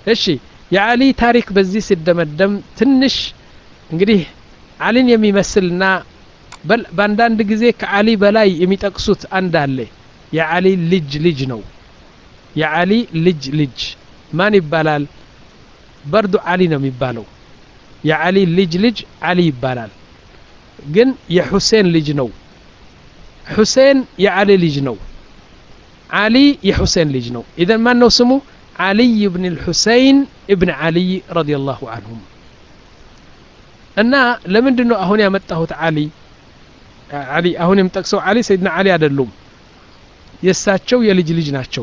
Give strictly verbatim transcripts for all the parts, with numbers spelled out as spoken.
እሺ የዓሊ ታሪክ በዚህ ሲደመደም ትንሽ እንግዲህ ዓሊን የሚመስልና በል በአንዳንድ ጊዜ ከዓሊ በላይ የሚጠቅሱት አንድ አለ የዓሊ ልጅ ልጅ ነው የዓሊ ልጅ ልጅ ማን ይባላል በርዱ ዓሊ ነው የሚባለው የዓሊ ልጅ ልጅ ዓሊ ይባላል ግን የሁሴን ልጅ ነው ሁሴን የዓሊ ልጅ ነው ዓሊ የሁሴን ልጅ ነው ኢዘን ማን ነው ስሙ علي بن الحسين ابن علي رضي الله عنهم እና ለምንድነው አሁን ያመጣሁት ዓሊ ዓሊ አሁን የምጠቅሰው ዓሊ ሰይድና ዓሊ አይደሉም የሳቸው የልጅ ልጅ ናቸው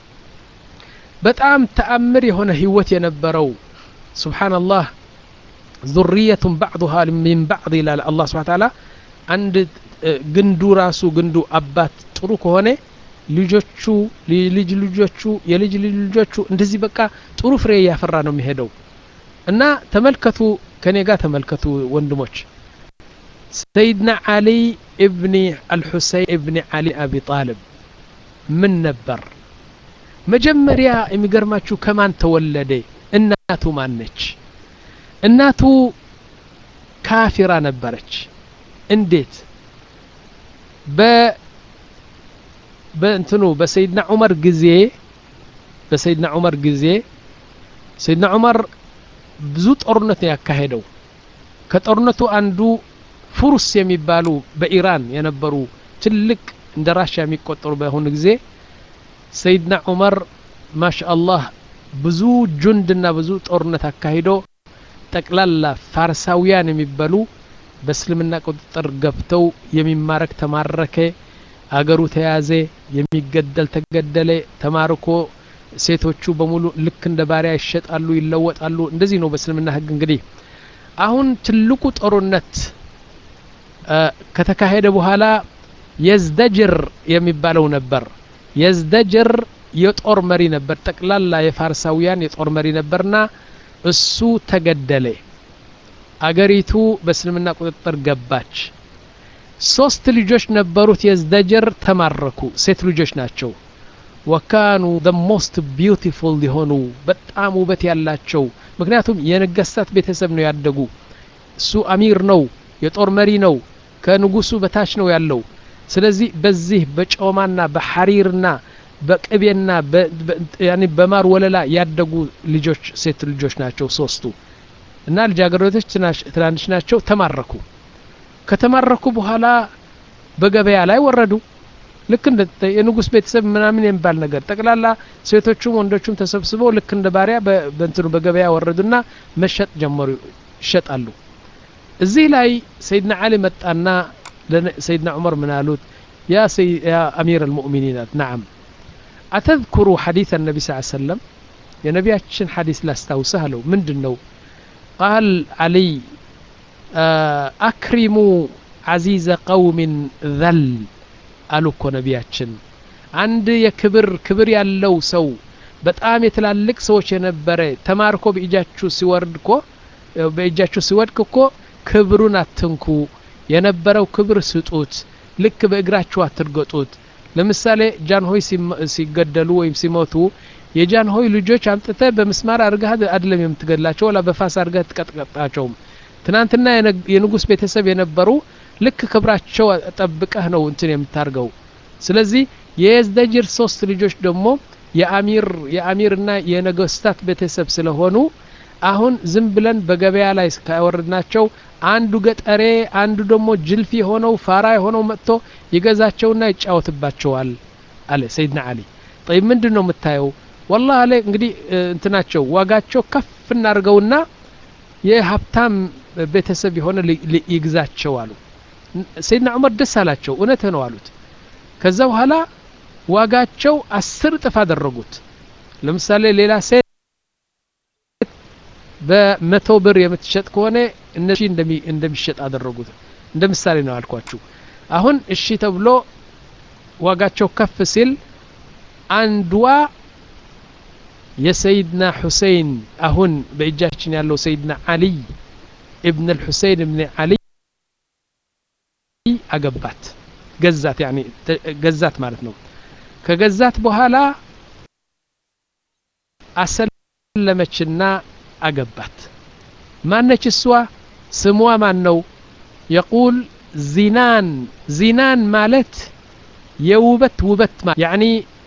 በጣም ተአምር የሆነ ህይወት የነበረው ሱብሃንአላህ ذريه بعضها من بعض الى الله سبحانه وتعالى አንድ ግንዱ ራሱ ግንዱ አባት ጥሩ ከሆነ ልጆቹ ልጅ ልጆቹ የልጅ ልጆቹ እንደዚህ በቃ ጥሩ ፍሬ ያፈራ ነው የሚሄደው እና ተመልከቱ ከኔ ጋር ተመልከቱ ወንድሞች ሰይድና ዓሊ ኢብኒ አልሁሰይን ኢብኒ ዓሊ አቢ ጣልብ ምን ነበር መጀመሪያ የሚገርማችሁ ከማን ተወለደ እናቱ ማን ነች እናቱ ካፊራ ነበረች እንዴት በ በእንትኑ በሰይድና ዑመር ጊዜ በሰይድና ዑመር ጊዜ ሰይድና ዑመር ብዙ ጦርነት ያካሄደው ከጦርነቱ አንዱ ፉርስ የሚባሉ በኢራን የነበሩ ትልቅ እንደ ራሽያ የሚቆጠሩ በሆነ ጊዜ ሰይድና ዑመር ማሻአላህ ብዙ ጁንድና ብዙ ጦርነት አካሂዶ ጠቅላላ ፋርሳውያን የሚባሉ በእስልምና ቁጥጥር ገብተው የሚማረክ ተማረከ አገሩ ተያዘ የሚገደል ተገደለ ተማርኮ ሴቶቹ በሙሉ ልክ እንደ ባሪያ ይሸጣሉ ይለወጣሉ እንደዚህ ነው በእስልምና ህግ እንግዲህ አሁን ትልቁ ጦርነት ከተካሄደ በኋላ የዝደጅር የሚባለው ነበር የዝደጅር የጦር መሪ ነበር ጠቅላላ የፋርሳውያን የጦር መሪ ነበርና እሱ ተገደለ አገሪቱ በእስልምና ቁጥጥር ገባች ሶስት ልጆች ነበሩት የዝደጅር ተማረኩ ሴት ልጆች ናቸው ወካኑ the most beautiful ሊሆኑ በጣም ውበት ያላቸው ምክንያቱም የነገስታት ቤተሰብ ነው ያደጉ እሱ አሚር ነው የጦር መሪ ነው ከንጉሱ በታች ነው ያለው ስለዚህ በዚህ በጮማና በሐሪርና በቅቤና ያኒ በማር ወለላ ያደጉ ልጆች ሴት ልጆች ናቸው ሶስቱ እና ልጃገረዶች ትናንሽ ናቸው ተማረኩ ከተማረኩ በኋላ በገበያ ላይ ወረዱ ልክ እንደ የንጉስ ቤተሰብ ምናምን የሚባል ነገር ጠቅላላ ሴቶቹም ወንዶቹም ተሰብስበው ልክ እንደ ባሪያ በእንትኑ በገበያ ወረዱና መሸጥ ጀመሩ ይሸጣሉ እዚህ ላይ ሰይድና ዓሊ መጣና ለሰይድና ዑመር ምን አሉት ያ ሰይ ያ አሚር المؤمنين نعم أتذكر حديث النبي صلى الله عليه وسلم يا نبياتشن حديث لا استوسه له ምንድነው قال علي أكرموا عزيز قوم ذل قالوا እኮ ነቢያችን አንድ የክብር ክብር ያለው ሰው በጣም የተላልቅ ሰዎች የነበረ ተማርኮ በእጃችሁ ሲወርድ እኮ በእጃችሁ ሲወድቅ እኮ ክብሩን አትንኩ የነበረው ክብር ስጡት ልክ በእግራችሁ አትርገጡት ለምሳሌ ጃንሆይ ሲገደሉ ወይም ሲሞቱ የጃንሆይ ልጆች አምጥተ በመስማር አርጋህ አይደለም የምትገድላቸው ወላ በፋስ አርጋህ ትቀጥቀጣቸው ትናንትና የንጉስ ቤተሰብ የነበሩ ልክ ክብራቸው ጠብቀህ ነው እንትን የምታርገው ስለዚህ የዝደጅር ሶስት ልጆች ደግሞ የአሚር የአሚርና የነገስታት ቤተሰብ ስለሆኑ አሁን ዝም ብለን በገበያ ላይ ካወርድናቸው አንዱ ገጠሬ አንዱ ደግሞ ጅልፊ ሆነው ፋራ ሆነው መጥቶ ይገዛቸውና ይጫወትባቸዋል አለ ሰይድና ዓሊ طيب ምንድነው የምታየው والله አለ እንግዲህ እንትናቸው ዋጋቸው ከፍ እናርገውና የሀብታም ቤተሰብ የሆነ ይግዛቸው አሉ ሰይድና ዑመር ደስ አላቸው እውነት ነው አሉት ከዛ በኋላ ዋጋቸው አስር ጥፍ አደረጉት ለምሳሌ ሌላ ሴት በመቶ ብር የምትሸጥ ከሆነ እነሺ እንደሚ እንደሚሸጥ አደረጉት እንደምሳሌ ነው አልኳችሁ አሁን እሺ ተብሎ ዋጋቸው ከፍ ሲል አንድዋ የሰይድና ሁሴን አሁን በእጃችን ያለው ሰይድና ዓሊ ابن الحسين ابن علي አገባት ገዛት يعني ገዛት ማለት ነው ከገዛት በኋላ አሰል ለመችና አገባት ማነች እሷ ስሟ ማን ነው يقول زنان زنان ማለት የውበት ውበት ያኒ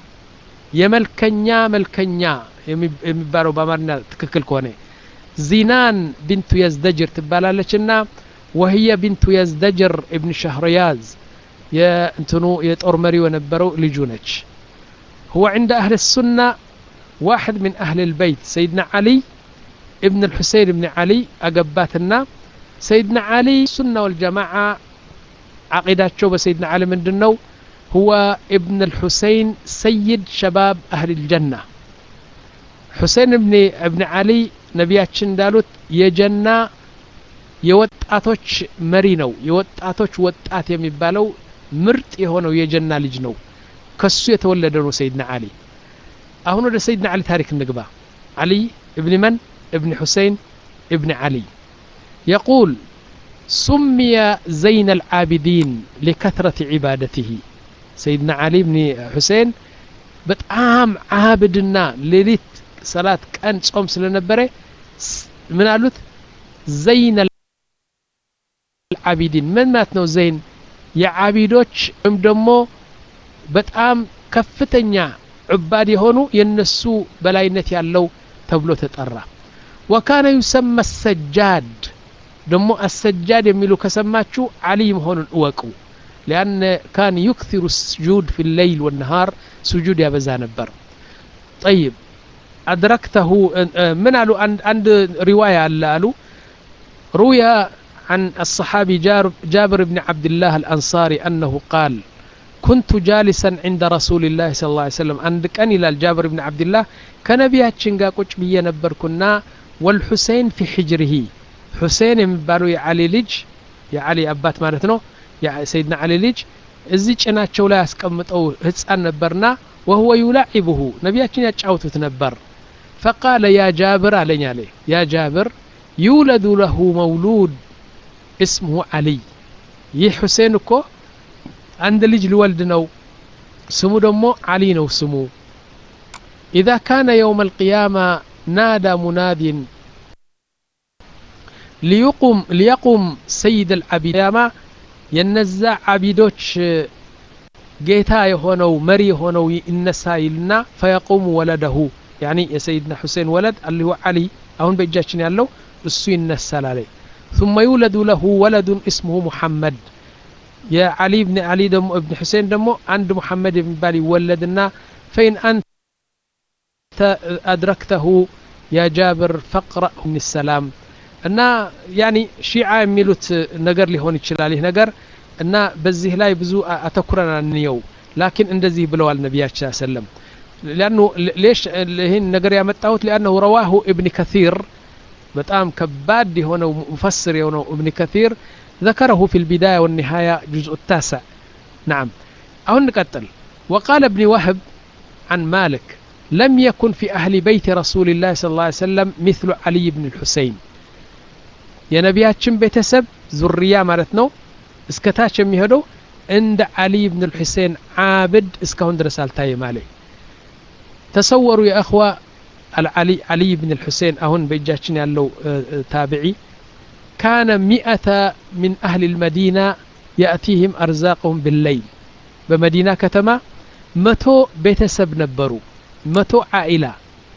የመልከኛ መልከኛ የሚባለው በአማርኛ ትክክል ከሆነ زنان بنت يزدجر ትባላለችና وهي بنت يزدجر ابن شهرياز يا انتنو يطور مري ونبرو لجونج هو عند أهل السنة واحد من أهل البيت سيدنا علي ابن الحسين ابن علي أقباتنا سيدنا علي السنة والجماعة عقيدات شوبة سيدنا علي من دنو هو ابن الحسين سيد شباب أهل الجنة حسين ابن ابن علي نبياتشن دالوت يجنة የወጣቶች መሪ ነው የወጣቶች ወጣት የሚባለው ምርጥ የሆነው የጀና ልጅ ነው ከሱ የተወለደ ነው ሰይድና አሊ አሁን ወደ ሰይድና አሊ ታሪክ እንግባ አሊ ابن من ابن حسين ابن علي يقول سمي زين العابدين لكثرة عبادته سيدنا علي بن حسين በጣም ዓብድና ሌሊት ሰላት ቀን ጾም ስለነበረ ምን አሉት زين العابدين من ماتنو زين يا عابدوች ወይም ደግሞ በጣም ከፍተኛ ዑባድ የሆኑ የነሱ በላይነት ያለው ተብሎ ተጠራ وكان يسمى السجاد ደሞ السجاد የሚሉ ከሰማችሁ علي መሆኑን እወቁ لأن كان يكثر السجود في الليل والنهار سجود يبዛ ነበር طيب أدركته من قالوا عند رواية قالوا روي عن الصحابي جابر بن عبد الله الأنصاري أنه قال كنت جالسا عند رسول الله صلى الله عليه وسلم عندك أن إلى الجابر بن عبد الله كنبيات شنقا قوش بيا نبركنا والحسين في حجره حسين يمبارو يا علي لج يا علي أبات مالتنو يا سيدنا علي لج الزيج أنا تشولا أسكمت أو هتسأل نبرنا وهو يلعبه نبيات شنقا تشعوت تنبر فقال يا جابر علي عليه يا جابر يولد له مولود اسمه علي يه حسين كو عند لج الولد نو سمو دمو علي نو سمو إذا كان يوم القيامة نادى مناد ليقوم ليقوم سيد العبيد ينزع عبيدوش جيتا يهونو مري يهونو النسايلنا فيقوم ولده يعني يا سيدنا حسين ولد اللي هو علي أهون بيجاتشن يالو السوين النسال عليه ثم يولد له ولد اسمه محمد يا علي بن علي دم ابن حسين دمو عند محمد بن بالي ولدنا فإن أنت أدركته يا جابر فاقرأ من السلام أن يعني شيعة يميلوت نجر لي هون يتشلالي نجر أن بزيه لا يبزو أتكرنا النيو لكن اندزي بلو النبي صلى الله عليه وسلم لأنه ليش هن نجر يا متاوت لأنه رواه ابن كثير بتأم كباد هنا مفسر هنا ابن كثير ذكره في البداية والنهاية جزء التاسع نعم أو نقتل وقال ابن وهب عن مالك لم يكن في أهل بيت رسول الله صلى الله عليه وسلم مثل علي بن الحسين يا نبياتشم بيتسب ذرية مالتنو اسكتاتشم يهدو عند علي بن الحسين عابد اسكهون درسالتاي مالي تصوروا يا أخوة العلي علي بن الحسين أهون بيجاتشن يالو تابعي كان مئة من أهل المدينة يأتيهم أرزاقهم بالليل بمدينة كتما متو بيتسب نبرو متو عائلة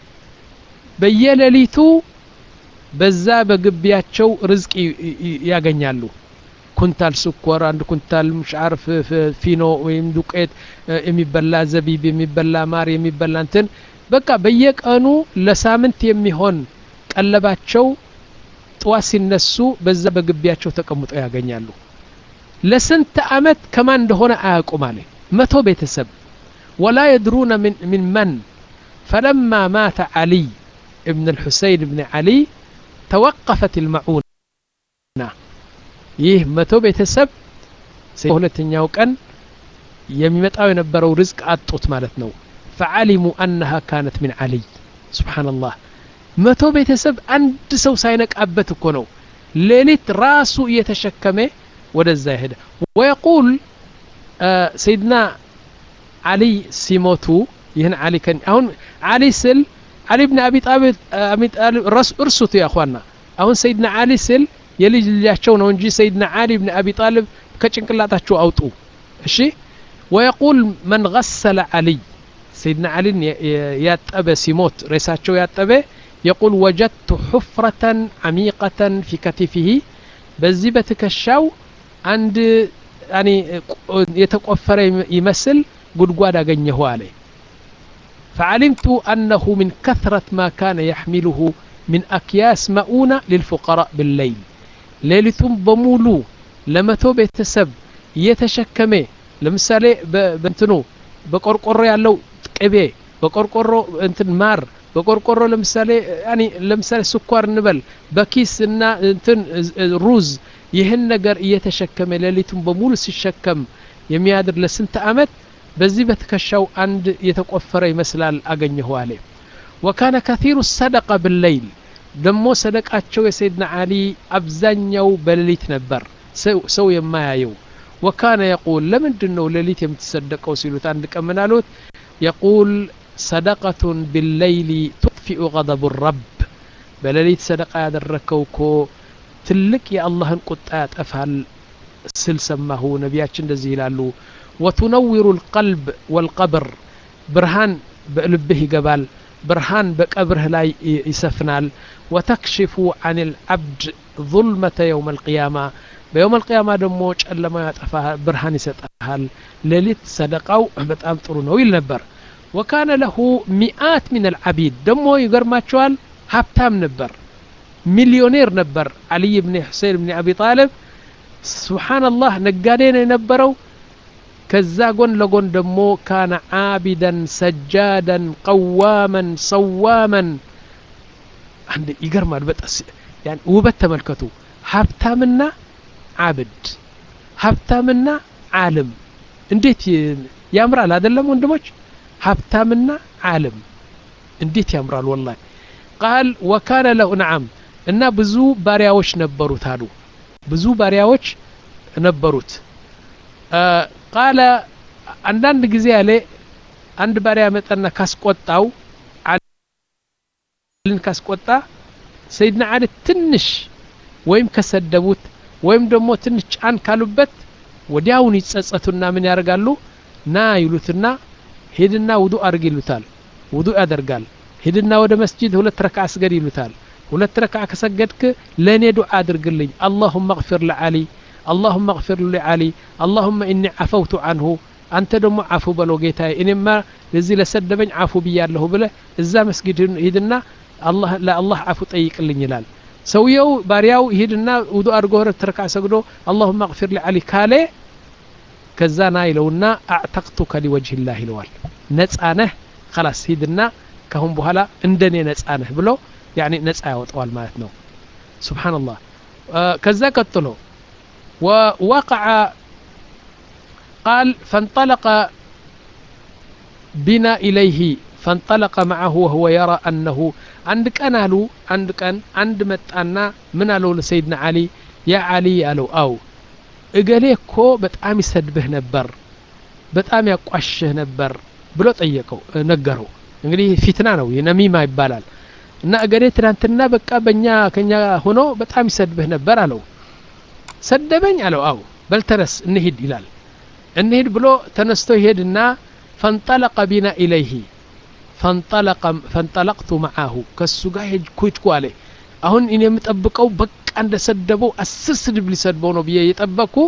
بيالليتو بزا بقبياتشو رزق ياغنيالو كنتال سكر عند كنتال مش عارف فينو ويمدوقيت يميبلا زبيب يميبلا مار يميبلا انتن በቃ በየቀኑ ለሳምንት የሚሆን ቀለባቸው ጥዋት ሲነሱ በዛ በግቢያቸው ተቀምጠው ያገኛሉ ለስንት አመት ከማን እንደሆነ አያውቁም አለ መቶ ቤተሰብ ولا يدرون من من من فلما مات علي ابن الحسين ابن علي توقفت المعونة ይህ መቶ ቤተሰብ ሁለተኛው ቀን የሚመጣው የነበረው ርዝቅ አጥቶት ማለት ነው فعلموا أنها كانت من علي سبحان الله متو بيتسب عند سو ساينك أبت كونو ليلت راسو يتشكمه ودزا هدا ويقول آه سيدنا علي سيموتو يهن علي كان هون علي سل علي بن أبي طالب أبي طالب رسوت يا أخوانا أهون سيدنا علي سل يلج لياቸው ነው እንጂ سيدنا علي بن أبي طالب ከጭንቅላታቸው አውጡ እሺ ويقول من غسل علي سيدنا علي ያጠበ ሲሞት ሬሳቸው ያጠበ يقول وجدت حفرة عميقة في كتفه በዚህ በትከሻው አንድ يعني የተቆፈረ ይመስል ጉድጓድ አገኘሁ አለ فعلمت أنه من كثرة ما كان يحمله من أكياس مؤونة للفقراء بالليل ليلتم بمولو لما تو بيتسب يتشكمه لمثالي بنتنو بقرقرو ያለው ቅቤ በቆርቆሮ እንትን ማር በቆርቆሮ ለምሳሌ يعني ለምሳሌ ስኳር እንበል በኪስና እንትን ሩዝ ይህን ነገር እየተሸከመ ለሊቱን በሙሉ ሲሸከም የሚያድር ለስንት አመት በዚህ በትከሻው አንድ የተቆፈረ ይመስላል አገኘሁ አለ وكان كثير الصدقه بالليل ደሞ ሰደቃቸው የሰይድና አሊ አብዛኛው በሌሊት ነበር ሰው የማያየው وكان يقول ለምንድነው ሌሊት የምትሰደቀው ሲሉት አንድ ቀን ምን አሉት يقول صدقة بالليل تطفئ غضب الرب بلليت صدقة ያደረከው እኮ ትልቅ የአላህን ቁጣ ያጠፋል ስል ሰማሁ ነቢያችን እንደዚህ ይላሉ وتنور القلب والقبر برهان بقلبه ይገባል برهان بقبره ላይ ይሰፍናል وتكشف عن العبد ظلمة يوم القيامة بيوم القيامة ደሞ ጨለማ ያጠፋ برهان ይሰጣል ሌሊት ሰደቃው በጣም ጥሩ ነው ይል ነበር وكان له مئات من العبيد دمو يغرماچوال هابتام نبر مليونير نبر علي بن حسين بن ابي طالب سبحان الله نغادي ነው የነበረው ከዛ ጎን ለጎን ደሞ كان عابدا سجادا قواما صواما አንድ ይገርማል በጣም يعني ውበት ተመልከቱ ሀብታምና عابد ሀብታምና ዓለም እንዴት ያምራል አይደለም ወንድሞች ሀብታምና ዓለም እንዴት ያምራል والله قال وكان له نعم እና ብዙ ባሪያዎች ነበሩት አሉ ብዙ ባሪያዎች ነበሩት قال አንዳንድ ጊዜ ያለ አንድ ባሪያ መጣና ካስቆጣው አልን ካስቆጣ ሰይድና አሊ ትንሽ ወይም ከሰደቡት ወይም ደግሞ ትንሽ ጫን ካሉበት ወዲያውን ይጸጸቱና ምን ያደርጋሉ ና ይሉትና ሄድና ውዱ አድርግ ይሉታል ውዱ ያደርጋል ሄድና ወደ መስጂድ ሁለት ረካ አስገድ ይሉታል ሁለት ረካ ከሰገድክ ለኔ ዱዓ አድርግልኝ اللهم اغفر لعلي اللهم اغفر لعلي اللهم اني عفوت عنه አንተ ደግሞ አፉ በለው ጌታዬ እኔማ ለዚህ ለሰደበኝ አፉ ብያለሁ ብለ እዛ መስጊድ ሄድና አላህ ለአላህ አፉ ጠይቅልኝ ይላል ሰውየው ባሪያው ሄድና ውዱ አድርጎ ሁለት ረካ ሰግዶ اللهم اغفر لعلي ካለ ከዛና ይለውና አዕተቅቱከ لوجه الله ይለዋል ነጻነህ خلاص ሂድና ከሁን በኋላ እንደኔ ነጻነህ ብሎ يعني ነጻ ያወጣዋል ማለት ነው سبحان الله ከዛ ቀጥሎ ووقع قال فانطلق بنا إليه فانطلق معه وهو يرى أنه عند كان له عند كان عند متأنا من له لسيدنا علي يا علي قالوا أو እገሌኮ በጣም ይሰድብህ ነበር በጣም ያቋሽህ ነበር ብሎ ጠየቀው ነገረው እንግዲህ ፊትና ነው የነሚማ ይባላል እና እገሌ ትናንትና በቃ በእኛ ከኛ ሆኖ በጣም ይሰድብህ ነበር አለው ሰደበኝ አለው አው በልተነስ እንሂድ ይላል እንሂድ ብሎ ተነስቶ ይሄድና فانطلق بنا إليه فانطلق فانطلقت معه ከሱ ጋር ሄድኩ አለ አሁን እኔ የምጠብቀው በቃ عند سدبو أسر سدب لسدبو نبيه يتبكو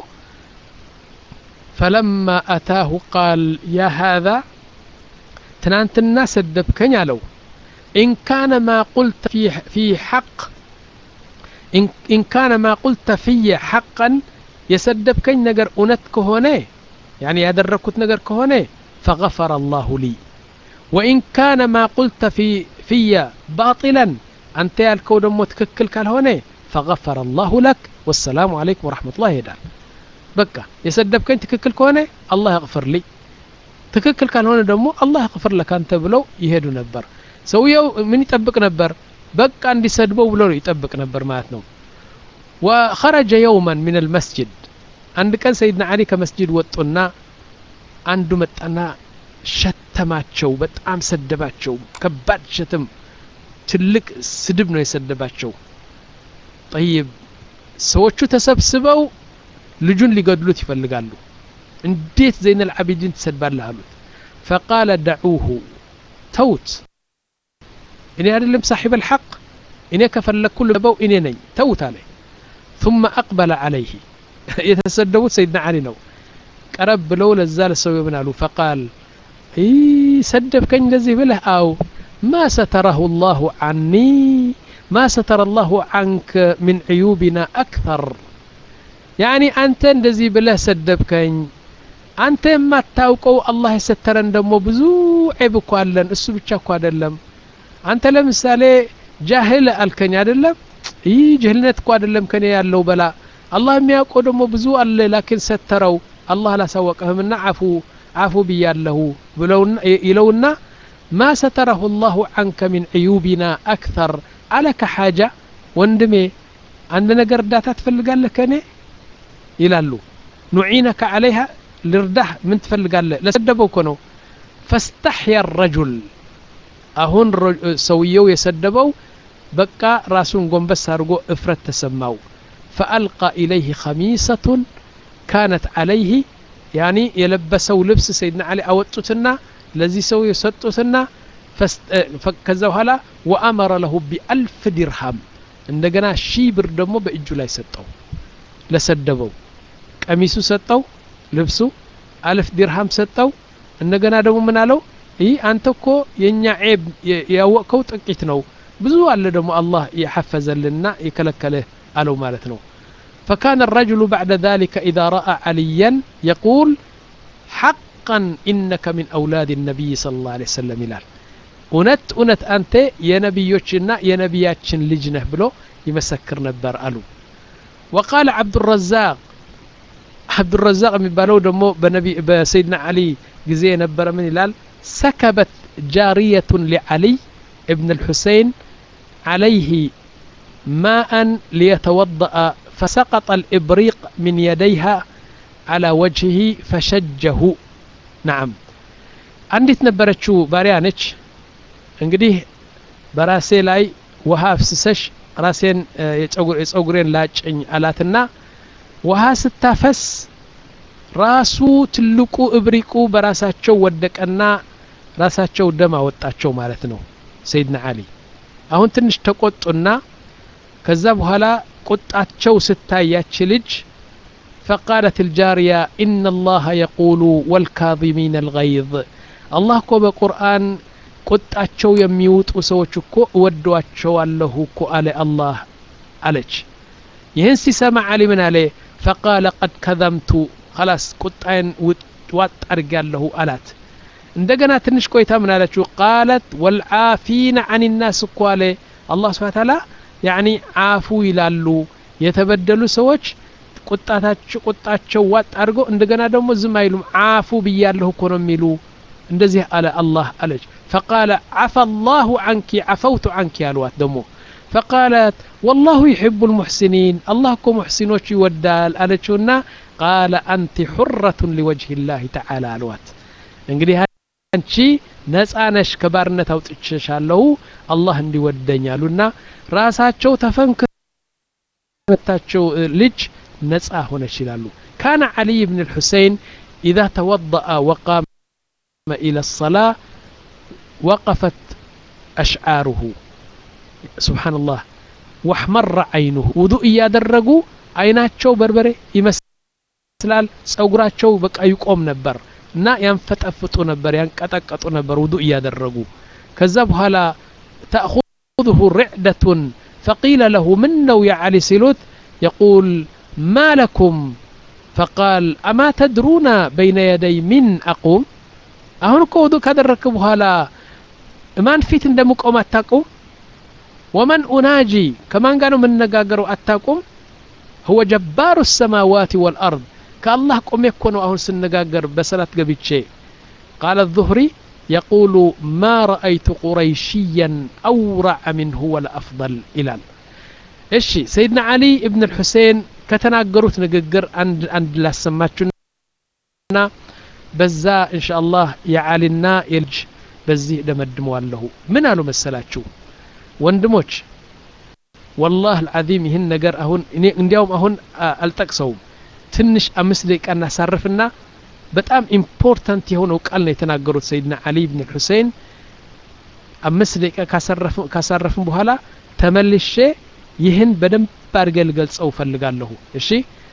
فلما أتاه قال يا هذا تنانت الناس سدبكن يالو إن كان ما قلت في في حق إن, إن كان ما قلت في حقا يسدبكن نجر أنتك هوني يعني يدركت نجر كهوني فغفر الله لي وإن كان ما قلت في في باطلا أنت يالكو دمو تككل كالهوني فغفر الله لك والسلام عليكم ورحمة الله يدال بكا يسدبكن تككل كونه الله يغفر لي تككل كان هنا دمو الله يغفر لك أنت بلو يهدو نبر سويو من يطبق نبر بكا عندي سدبو بلو يطبق نبر ماتنو وخرج يوما من المسجد عند كان سيدنا علي كمسجد وطنا عنده متنا شتماتشو بتام سدباتشو كباد شتم ትልቅ ስድብ ነው የሰደባቸው طيب ሰዎቹ ተሰብስበው ልጁን ሊገድሉት ይፈልጋሉ እንዴት ዘይን العابدين ተሰድባለህ አሉት فقال دعوه توت እኔ አይደለም صاحب الحق እኔ ከፈለኩ ልበው እኔ ነኝ ተውት አለ ثم اقبل عليه የተሰደቡት سيدنا علي ነው ቀረብ ብለው ለዛ ለሰው ይብናሉ فقال اي ሰደብከኝ እንደዚህ ብለህ አው ما ستره الله عني ما ستر الله عنك من عيوبنا أكثر يعني أنت እንደዚህ ብለህ ሰደብከኝ አንተ የማታውቀው አላህ የሰተረን ደግሞ ብዙ ዒብ እኮ አለን እሱ ብቻ እኮ አይደለም አንተ ለምሳሌ ጃሂል አልከኝ አይደለም ይህ ጅህልነት እኮ አይደለም ከኔ ያለው በላ አላህ የሚያውቀው ደግሞ ብዙ አለ ላኪን ሰተረው አላህ ላሳወቀህምና አፉ አፉ ብያለሁ ብለውና ይለውና ما ستره الله عنك من عيوبنا أكثر عليك حاجة وندمي عندنا قردات تفلقالك كني يلالو نعينك عليها لردح من تفلقالك لسدبوا كنو فاستحيا الرجل أهون سويو يسدبوا بقى راسون قنبس هرقو افرت تسماو فألقى إليه خميسة كانت عليه يعني يلبسوا لبس سيدنا علي أوتتنا الذي سوي يسطوتنا فكذا هلا وأمر له بألف درهم عندنا شي بر دمو بإجو لا يسطو لسدبو قميصو سطو لبسو ألف درهم سطو عندنا دمو من قالو اي انت እኮ የኛ ዒብ ያወቀው ጥቂት ነው ብዙ አለ ደግሞ አላህ ይحفظልና ይከለከለ አለው ማለት ነው فكان الرجل بعد ذلك إذا رأى عليا يقول حقا إنك من أولاد النبي صلى الله عليه وسلم ይላል እውነት እውነት አንተ የነብዮችና የነብያችን ልጅ ነህ ብሎ ይመሰክር ነበር አሉ وقال عبد الرزاق عبد الرزاق የሚባለው ደግሞ በነቢ በሰይድና አሊ ጊዜ ነበር ምን ይላል سكبت جارية لعلي ابن الحسين عليه ماء ليتوضأ فسقط الإبريق من يديها على وجهه فشجه نعم عندي تنبرتشو باريانش እንግዲህ በራሴ ላይ ውሃ ፍስሰሽ ራሴን የጸጉሬን ላጭኝ አላትና ውሃ ስታፈስ ራሱ ትልቁ እብሪቁ በራሳቸው ወደቀና ራሳቸው ደም አወጣቸው ማለት ነው ሰይድና አሊ አሁን ትንሽ ተቆጡና ከዛ በኋላ ቁጣቸው ስታያች ልጅ فقالت الجارية إن الله يقول والكاظمين الغيظ الله كو بقرآن ቁጣቸው የሚውጡ ሰዎች እኮ ወዷቸው አለሁ እኮ አለ አላህ አለች ይህን ሲሰማ አሊ ምን አለ فقال قد كذمت خلاص ቁጣዬን ዋጥ አድርጋለሁ አላት እንደገና ትንሽ ቆይታ ምን አለችው قالت والعافين عن الناس እኮ አለ አላህ Subhanahu Wa Ta'ala يعني አፉ ይላሉ የተበደሉ ሰዎች ቁጣታቸው ቁጣቸው ዋጥ አድርጎ እንደገና ደግሞ ዝም አይሉም አፉ ብያለሁ እኮ ነው የሚሉ እንደዚህ አለ አላህ አለች فقال عفى الله عنك عفوت عنك يا الوات دمو فقالت والله يحب المحسنين الله كو محسنوش يودال ألتشونا قال أنت حرة لوجه الله تعالى الوات እንግዲህ አንቺ ነፃነሽ ከባርነት አውጥቼሻለሁ አላህ እንዲወደኛሉና ራሳቸው ተፈንከታቸው ልጅ ነፃ ሆነች ይላሉ كان علي بن الحسين إذا توضأ وقام إلى الصلاة وقفت أشعاره سبحان الله واحمر عينه وضوء يادرغو عيناچو بربره يمسلال ጸጉራቸው በቃ ይቆም ነበር እና ያንፈጠፍጡ ነበር ያንቀጠቀጡ ነበር ውዱእ ያደረጉ ከዛ በኋላ تأخذه رعدة فقيل له منو يا علي سيلوت يقول ما لكم فقال أما تدرون بين يدي من أقوم አሁን እኮ ውዱእ ካደረክ በኋላ ማን ፊት እንደምቆም አታቁም ومن أناجي كمان قالوا من نقاقروا أتاكم هو جبار السماوات والأرض كالله قم يكونوا أهون سنقاقر بسلات قبيت شيء قال الظهري يقول ما رأيت قريشيا أورع منه ولا أفضل إلال إيشي سيدنا علي ابن الحسين كتناقروت نقاقر عند عند لا سماتشنا بزا إن شاء الله يعالنا يلج بزي دمدموا له من قالوا مسلاتشو ወንድሞች والله العظيم ይህን ነገር አሁን እኔ እንዲያውም አሁን አልጠቅሰውም ትንሽ አምስት ደቂቃ እናሳርፍና በጣም ኢምፖርታንት የሆነው ቃል ነው የተናገሩት ሰይድና አሊ ኢብኑ ሁሰይን አምስት ደቂቃ ካሳረፍ ካሳረፍን በኋላ ተመልሼ ይህን በደንብ አድርገህ ልገልጸው ፈልጋለሁ እሺ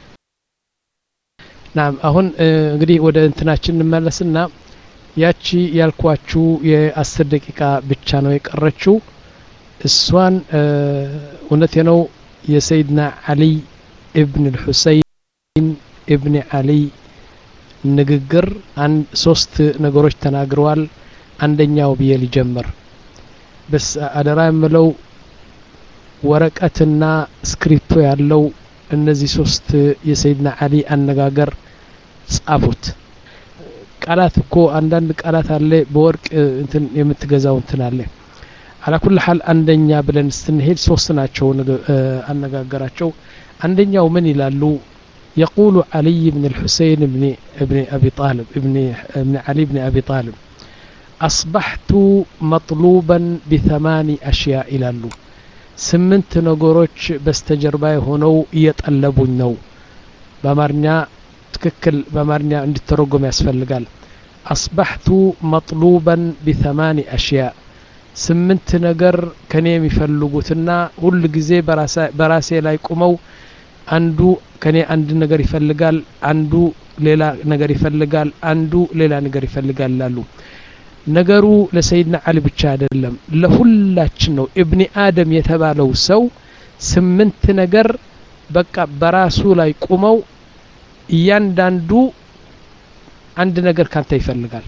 ናም አሁን እንግዲህ ወደ እንትናችን እንመለስና ያቺ ያልኳችሁ የ10 ደቂቃ ብቻ ነው የቀረችው እሷን እውነቴ ነው የሰይድና አሊ ኢብኑ ሁሰይን ኢብኑ አሊ ንግግር አንድ ሶስት ነገሮች ተናግረዋል አንደኛው ብዬ ልጀምር በስ አደራ የምለው ወረቀትና ስክሪፕቶ ያለው እነዚህ ሶስት የሰይድና አሊ አነጋገር ጻፉት ቃላት እኮ አንዳንድ ቃላት አለ በወርቅ እንትን የምትገዛው እንትን አለ على كل حال አንደኛ ብለን ስንሄድ ሶስት ናቸው አነጋገራቸው አንደኛው ምን ይላሉ يقول علي بن الحسين بن ابن ابي طالب ابن ابن علي بن ابي طالب اصبحت مطلوبا بثمان اشياء ይላሉ ስምንት ነገሮች በስተጀርባዬ ሆነው እየጠለቡኝ ነው በአማርኛ ትክክል በአማርኛ እንድትተረጎም ያስፈልጋል اصبحت مطلوبا بثمان اشياء ስምንት ነገር ከኔ የሚፈልጉትና ሁሉ ጊዜ በራሴ ላይ ቆመው አንዱ ከኔ አንድ ነገር ይፈልጋል አንዱ ሌላ ነገር ይፈልጋል አንዱ ሌላ ነገር ይፈልጋል ላሉ ነገሩ ለሰይድና አሊ ብቻ አይደለም ለሁላችን ነው ኢብኑ አደም የተባለው ሰው ስምንት ነገር በቃ በራሱ ላይ ቆመው እያንዳንዱ አንድ ነገር ካንተ ይፈልጋል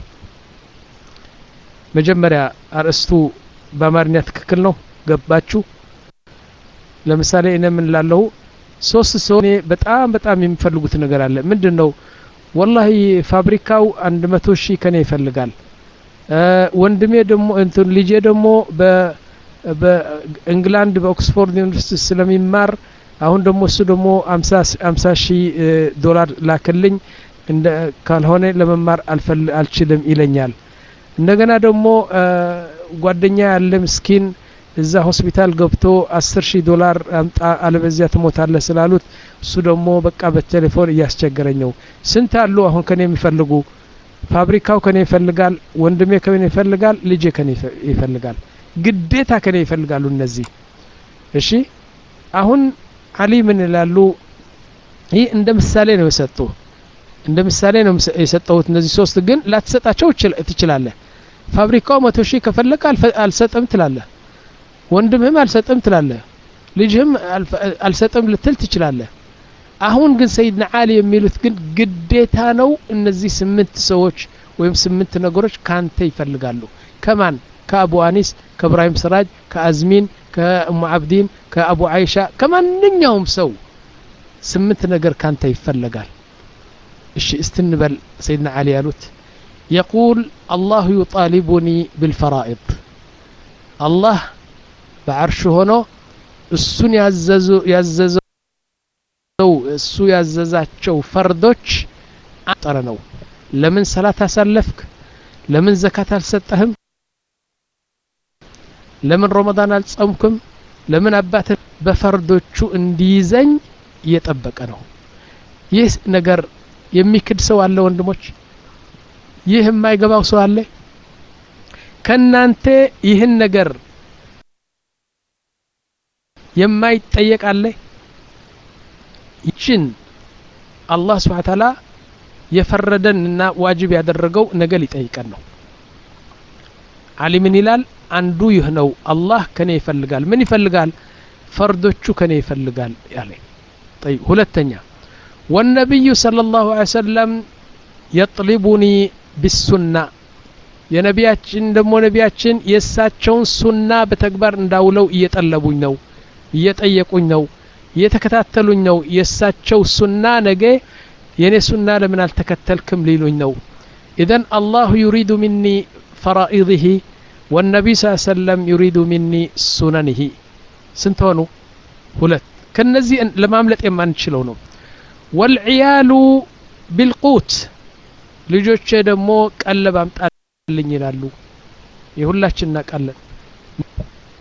መጀመሪያ አርስቱ በአማርኛ ትክክል ነው ገባችሁ ለምሳሌ እኔ ምን ላለው ሶስት ሰው እኔ በጣም በጣም የሚፈልጉት ነገር አለ ምንድነው والله ፋብሪካው መቶ ሺህ ከኔ ይፈልጋል ወንድሜ ደግሞ እንትን ልጄ ደግሞ በ በእንግላንድ በኦክስፎርድ ዩኒቨርሲቲ ስለሚማር አሁን ደግሞ እሱ ደግሞ ሃምሳ ሺህ ዶላር ላከልኝ እንደ ካልሆነ ለመማር አልችልም ይለኛል እንደገና ደግሞ ጓደኛ ያለ ምስኪን እዛ ሆስፒታል ገብቶ አስር ሺህ ዶላር አምጣ አለበዚያ ትሞታለህ ስላሉት እሱ ደግሞ በቃ በቴሌፎን እያስቸገረኝ ነው ስንት አሉ አሁን ከኔ የሚፈልጉ ፋብሪካው ከኔ ይፈልጋል ወንድሜ ከኔ ይፈልጋል ልጄ ከኔ ይፈልጋል ግዴታ ከኔ ይፈልጋሉ እነዚህ እሺ አሁን አሊ ምን ይላሉ ይህ እንደ ምሳሌ ነው የሰጠው እንደ ምሳሌ ነው የሰጠውት እነዚህ ሶስት ግን ላትሰጣቸው ትችላለህ ፋብሪካው መቶ ሺህ ከፈለከ አልሰጥም ትላለህ ወንድምህም አልሰጥም ትላለህ ልጅህም አልሰጥም ልትል ትችላለህ አሁን ግን ሰይድና አሊ የሚሉት ግን ግዴታ ነው እነዚህ ስምንት ሰዎች ወይም ስምንት ነገሮች ካንተ ይፈልጋሉ ከማን ከአቡ አኒስ ከኢብራሂም ስራጅ ከአዝሚን ከኡሙ አብዲን ከአቡ አይሻ ከማንኛውም ሰው ስምንት ነገር ካንተ ይፈልጋል እሺ استنبل سيدنا علي قالت يقول الله يطالبني بالفرائض الله بعرشه هنا السن يعزز يعزز እሱ ያዘዛቸው ፈርዶች አጠረ ነው ለምን ሰላት አሰለፍክ ለምን ዘካት አልሰጠህም ለምን ረመዳን አልጾምክም ለምን አባት በፈርዶቹ እንዲይዘኝ እየጠበቀ ነው ይህ ነገር የሚክድ ሰው አለ ወንድሞች ይህ የማይገባው ሰው አለ ከናንተ ይህን ነገር የማይጠየቅ አለ ይችን አላህ Subhanahu Wa Ta'ala የፈረደንና ዋጅብ ያደረገው ነገር ሊጠይቀን ነው አሊ ምን ይላል አንዱ ይህ ነው አላህ ከኔ ይፈልጋል ምን ይፈልጋል ፈርዶቹ ከኔ ይፈልጋል ያለ طيب ሁለተኛ والنبي صلى الله عليه وسلم يطلبني بالسنة የነቢያችን ደሞ ነቢያችን የሳቸውን ሱና በተግባር እንዳውለው እየጠለቡኝ ነው እየጠየቁኝ ነው እየተከታተሉኝ ነው የሳቸው ሱና ነገ የኔ ሱና ለምን አልተከተልክም ሊሉኝ ነው اذا الله يريد مني فرائضه والنبي صلى الله عليه وسلم يريد مني سننه ስንቶኑ ሁለት ከነዚህ ለማምለጥ የማንችለው ነው والعيال بالقوت ልጆቼ ደግሞ ቀለብ አምጣልኝ ይላሉ የሁላችንና ቀለብ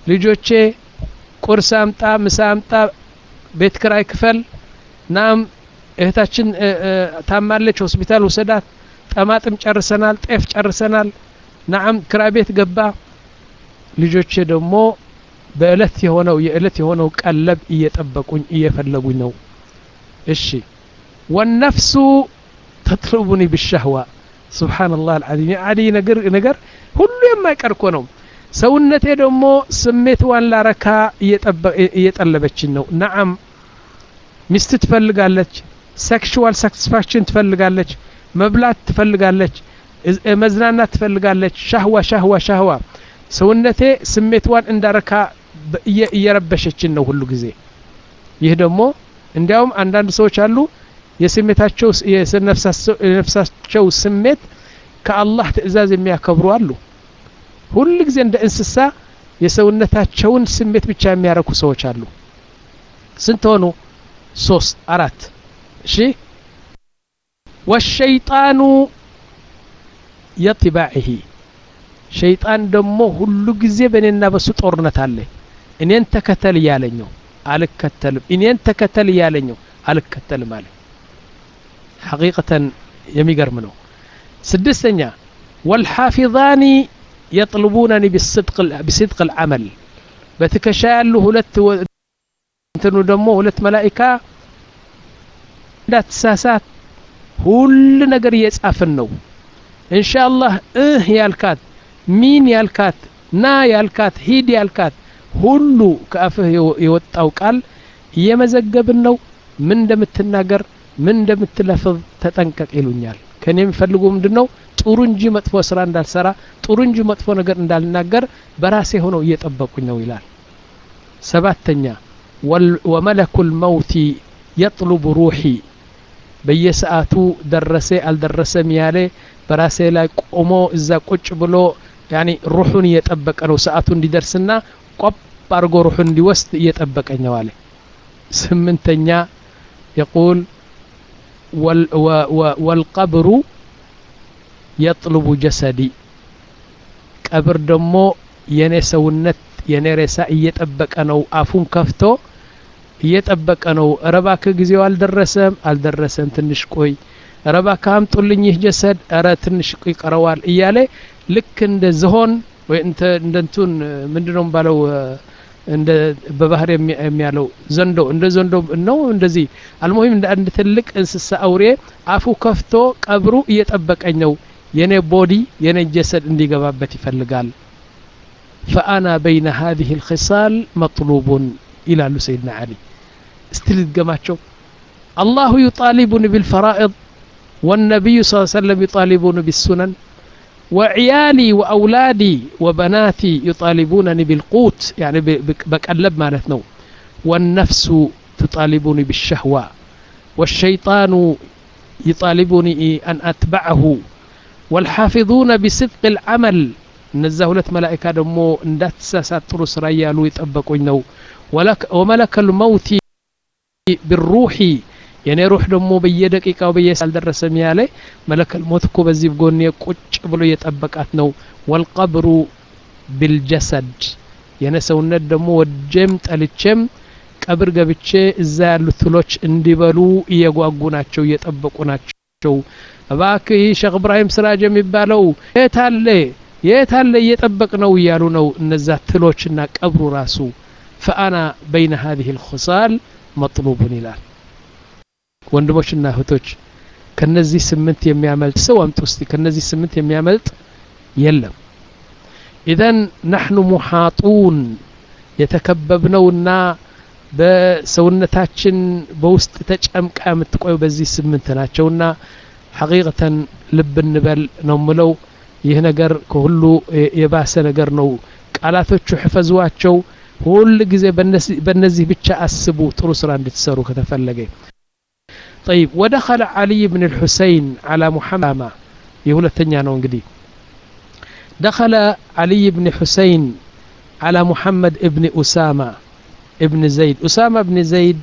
ልጆቼ ቁርስ አምጣ ምሳ አምጣ ቤት ክራይ ክፈል ናም እህታችን ታማለች ሆስፒታል ወሰዳት ጠማጥም ጨርሰናል ጤፍ ጨርሰናል ናም ክራይ ቤት ገባ ልጆቼ ደግሞ በእለት የሆነው የእለት የሆነው ቀለብ እየጠበቁኝ እየፈለጉኝ ነው እሺ والنفس تطلبني بالشهوة سبحان الله العظيم عادي ነገር ነገር ሁሉ የማይቀር እኮ ነው ሰውነቴ ደግሞ ስሜትዋን ላረካ እየጠለበችኝ ነው نعم ሚስት ትፈልጋለች ሴክሹዋል ሳቲስፋክሽን ትፈልጋለች መብላት ትፈልጋለች መዝናናት ትፈልጋለች ሻህዋ ሻህዋ ሻህዋ ሰውነቴ ስሜትዋን እንዳረካ እየረበሸችን ነው ሁሉ ጊዜ ይህ ደግሞ እንዲያውም አንዳንድ ሰዎች አሉ የስሜታቸው የነፍሳቸው ስሜት ከአላህ ትእዛዝ የሚያከብሩ አሉ ሁሉ ጊዜ እንደ እንስሳ የሰውነታቸውን ስሜት ብቻ የሚያረኩ ሰዎች አሉ ስንት ሆኑ ሶስት አራት እሺ والشيطان يتبعه ሸይጣን ደግሞ ሁሉ ጊዜ በእኔና በሱ ጦርነት አለ እኔን ተከተል ያለኝ ነው አልከተልም እኔን ተከተል ያለኝ ነው አልከተልም አለ حقيقة የሚገርም ነው ስድስተኛ والحافظان يطلبونني بالصدق بصدق العمل በትከሻ ያሉ ሁለት እንትኑ ደግሞ ሁለት መላእክት እንዳትሳሳት ሁሉ ነገር እየጻፈን ነው ኢንሻአላህ እህ ያልካት ሚን ያልካት ና ያልካት ሂድ ያልካት ሁሉ ከአፍህ የወጣው ቃል እየመዘገብን ነው ምን እንደምትናገር ምን እንደምትለፍዝ ተጠንቀቅ ይሉኛል ከኔ የሚፈልጉ ምንድነው ጥሩ እንጂ መጥፎ ስራ እንዳልሰራ ጥሩ እንጂ መጥፎ ነገር እንዳልናገር በራሴ ሆነው እየጠበቁኝ ነው ይላል ሰባተኛ وملك الموت يطلب روحي በየሰዓቱ ደረሰ አልደረሰም ያለ በራሴ ላይ ቆሞ እዛ ቁጭ ብሎ ያኒ ሩሁን እየጠበቀ ነው ሰዓቱ እንዲደርስና ቆብ አርጎ ሩሁን እንዲወስድ እየጠበቀኝ ነው አለ ስምንተኛ يقول والقبر يطلب جسدي ቀብር ደግሞ የኔ ሰውነት የኔ ሬሳ እየጠበቀ ነው አፉን ከፍቶ እየጠበቀ ነው ረባከ ጊዜው አልደረሰም አልደረሰም ትንሽ ቆይ ረባከ አምጡልኝ ይህ ጀሰድ አረ ትንሽ ቆይ ቀረዋል እያለ ልክ እንደ ዝሆን ወይ እንተ እንደንቱን ምንድነው ባለው እንደ በባህር የሚያለው ዘንዶ እንደ ዘንዶ ነው እንደዚህ አልሙሂም እንደ አንድ ትልቅ እንስሳ አውሬ አፉ ከፍቶ ቀብሩ እየጠበቀኝ ነው የኔ ቦዲ የኔ ጀሰድ እንዲገባበት ይፈልጋል فانا بين هذه الخصال مطلوب الى سيدنا علي استلجماچو الله يطالبني بالفرائض والنبي صلى الله عليه وسلم يطالبني بالسنن وعيالي واولادي وبناتي يطالبونني بالقوت يعني بقلب معناتنو والنفس تطالبني بالشهوه والشيطان يطالبني ان اتبعه والحافظون بصدق العمل እነዛ ሁለት መላእክት ደግሞ እንዳትሳሳጥሩ ስራ ያሉ ይጠበቁኝ ነው وملك الموت بالروح የኔ ሩህ ደግሞ በየደቂቃው በየሳል ደረሰም ያለ መለከ الموت እኮ በዚህ ጎን ቁጭ ብሎ እየጠበቃት ነው والقبر بالجسد የኔ ሰውነት ደግሞ ወጀም ጠልቼም ቀብር ገብቼ እዛ ያሉት ትሎች እንዲበሉ እየጓጉ ናቸው እየጠበቁ ናቸው እባክህ ሼክ ኢብራሂም ስራጅ የሚባለው የታለ የታለ እየጠበቅ ነው ይያሉ ነው እነዛ ትሎችና ቀብሩ ራሱ فانا بين هذه الخصال مطلوب ይላል ወንድሞችና እህቶች ከነዚህ ስምንት የሚያመልጥ ሰው አምጡ እስቲ ከነዚህ ስምንት የሚያመልጥ የለም اذا نحن محاطون የተከበብነውና በሰውነታችን በውስጥ ተጨምቃ የምትቆየው በዚህ ስምንት ናቸውና حقيقة ልብ እንበል ነው ምለው ይህ ነገር ከሁሉ የባሰ ነገር ነው ቃላቶቹ ህፈዟቸው ሁሉ ጊዜ በእነዚህ ብቻ አስቡ ጥሩ ስራ እንድትሰሩ ከተፈለገ طيب ودخل علي بن الحسين على محمد يهولتኛ ነው እንግዲህ دخل علي بن حسين على محمد ابن أسامة ابن زيد أسامة ابن زيد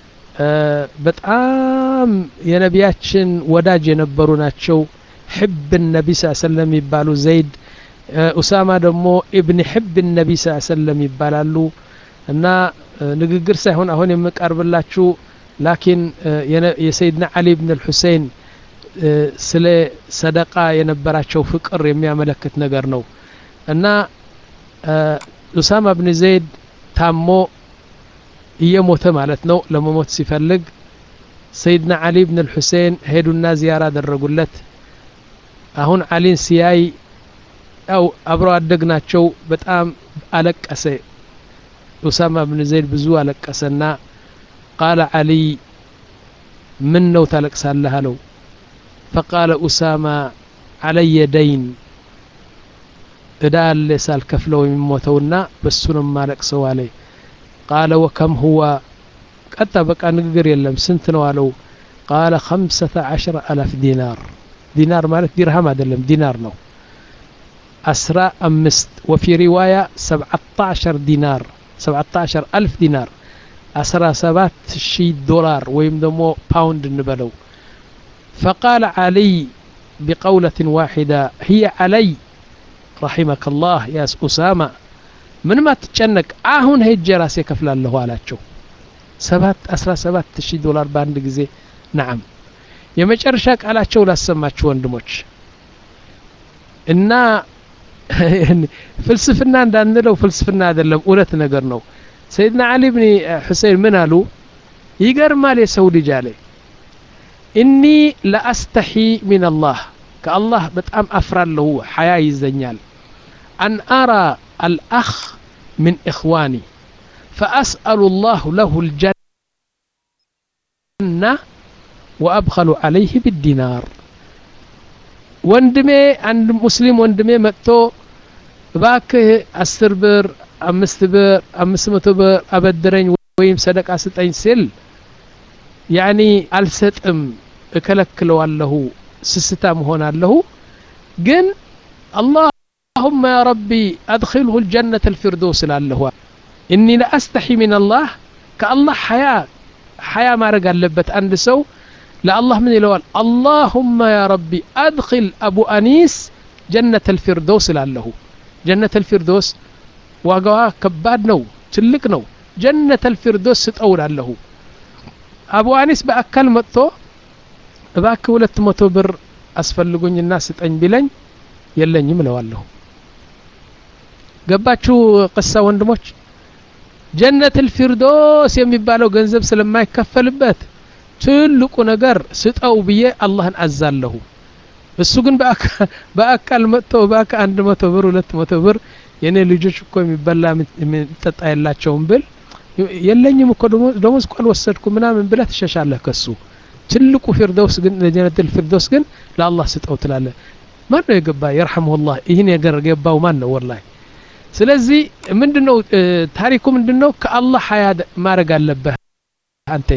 በጣም የነቢያችን ወዳጅ የነበሩ ናቸው حب النبي صلى الله عليه وسلم يبالو زيد ኡሳማ ደግሞ ኢብኑ ሒብ النبي صلى الله عليه وسلم ይባላሉ እና ንግግር ሳይሆን አሁን የምቀርብላችሁ ላኪን የሰይድና አሊ ኢብኑ አልሁሰይን ስለ ሰደቃ የነበራቸው ፍቅር የሚያመለክት ነገር ነው እና ኡሳማ ኢብኑ ዘይድ ታሞ እየሞተ ማለት ነው ለመሞት ሲፈልግ ሰይድና አሊ ኢብኑ አልሁሰይን ሄዱና ዚያራ አደረጉለት አሁን አሊን ሲያይ ያው አብሮ አደግናቸው በጣም አለቀሰ ኡሳማ ኢብኑ ዘይድ ብዙ አለቀሰና قال علي من ነው ታለቅሳለህ አለው فقال أسامة علي دين إدال سال كفلو يموتونا بسنا مالك سوالي قال وكم هو قطع بقى نغير يلم سنت ነው አለው قال خمسة عشر ألف دينار دينار ማለት درهم አይደለም ዲናር ነው أسرى أمست وفي رواية سبعة عشر دينار سبعة عشر ألف دينار أسرى سبعة شي دولار ويم دمو باوند نبلو فقال علي بقولة واحدة هي علي رحمك الله يا أسامة من ما تتشنك آهون هي الجراسة كفلا الله على شو سبات أسرى سبات شي دولار باند جزي نعم يمجرشك على شو لا سمعت شو اندموش إننا فلسفنا عندنا لو فلسفنا هذا اللي قولت نقرنو سيدنا علي بن حسين من قالوا يقر مالي سودي جالي إني لأستحي من الله كالله بتأم أفرال له حياة الزنيال أن أرى الأخ من إخواني فأسأل الله له الجنة وأبخل عليه بالدينار وندمي عند مسلم وندمي متو باك أسر بر أمست بر أمس متو بر أبدرين ويم صدق أستين سل يعني ألستم እከለክለው አለሁ ስስታም ሆናለሁ ግን اللهم يا ربي أدخله الجنة الفردوس لالله إني لا أستحي من الله كالله حياة حياة ما رجع لبت عند سو لا الله من الوال اللهم يا ربي أدخل أبو أنيس جنة الفردوس لالله جنة الفردوس واقعها كباد نو تلك نو جنة الفردوس ستأول له أبو أنيس بأكل متو باك ሁለት መቶ ብር አስፈልጉኝና ስጠኝ ቢለኝ የለኝም እለዋለሁ ገባችሁ ቅሳ ወንድሞች ጀነት الفردوس የሚባለው ገንዘብ ስለማይከፈልበት ትልቁ ነገር ስጠው ብዬ አላህን አዛለሁ እሱ ግን በአካል መጥቶ ባክ መቶ ብር ሁለት መቶ ብር የኔ ልጆች እኮ የሚበላ የሚጠጣ ያላቸውም ብል የለኝም እኮ ደሞዝ ቆል ወሰድኩ ምናምን ብለ ተሸሻለህ ከሱ ትልቁ ፊርደውስ ግን ለጀነት الفردوس ግን ለአላህ ስጠው ትላለ ማን ነው የገባ يرحمه الله ይሄን ነገር ገባው ማን ነው والله ስለዚህ ምንድነው ታሪኩ ምንድነው ከአላህ ሐያ ማረግ አለበት አንተ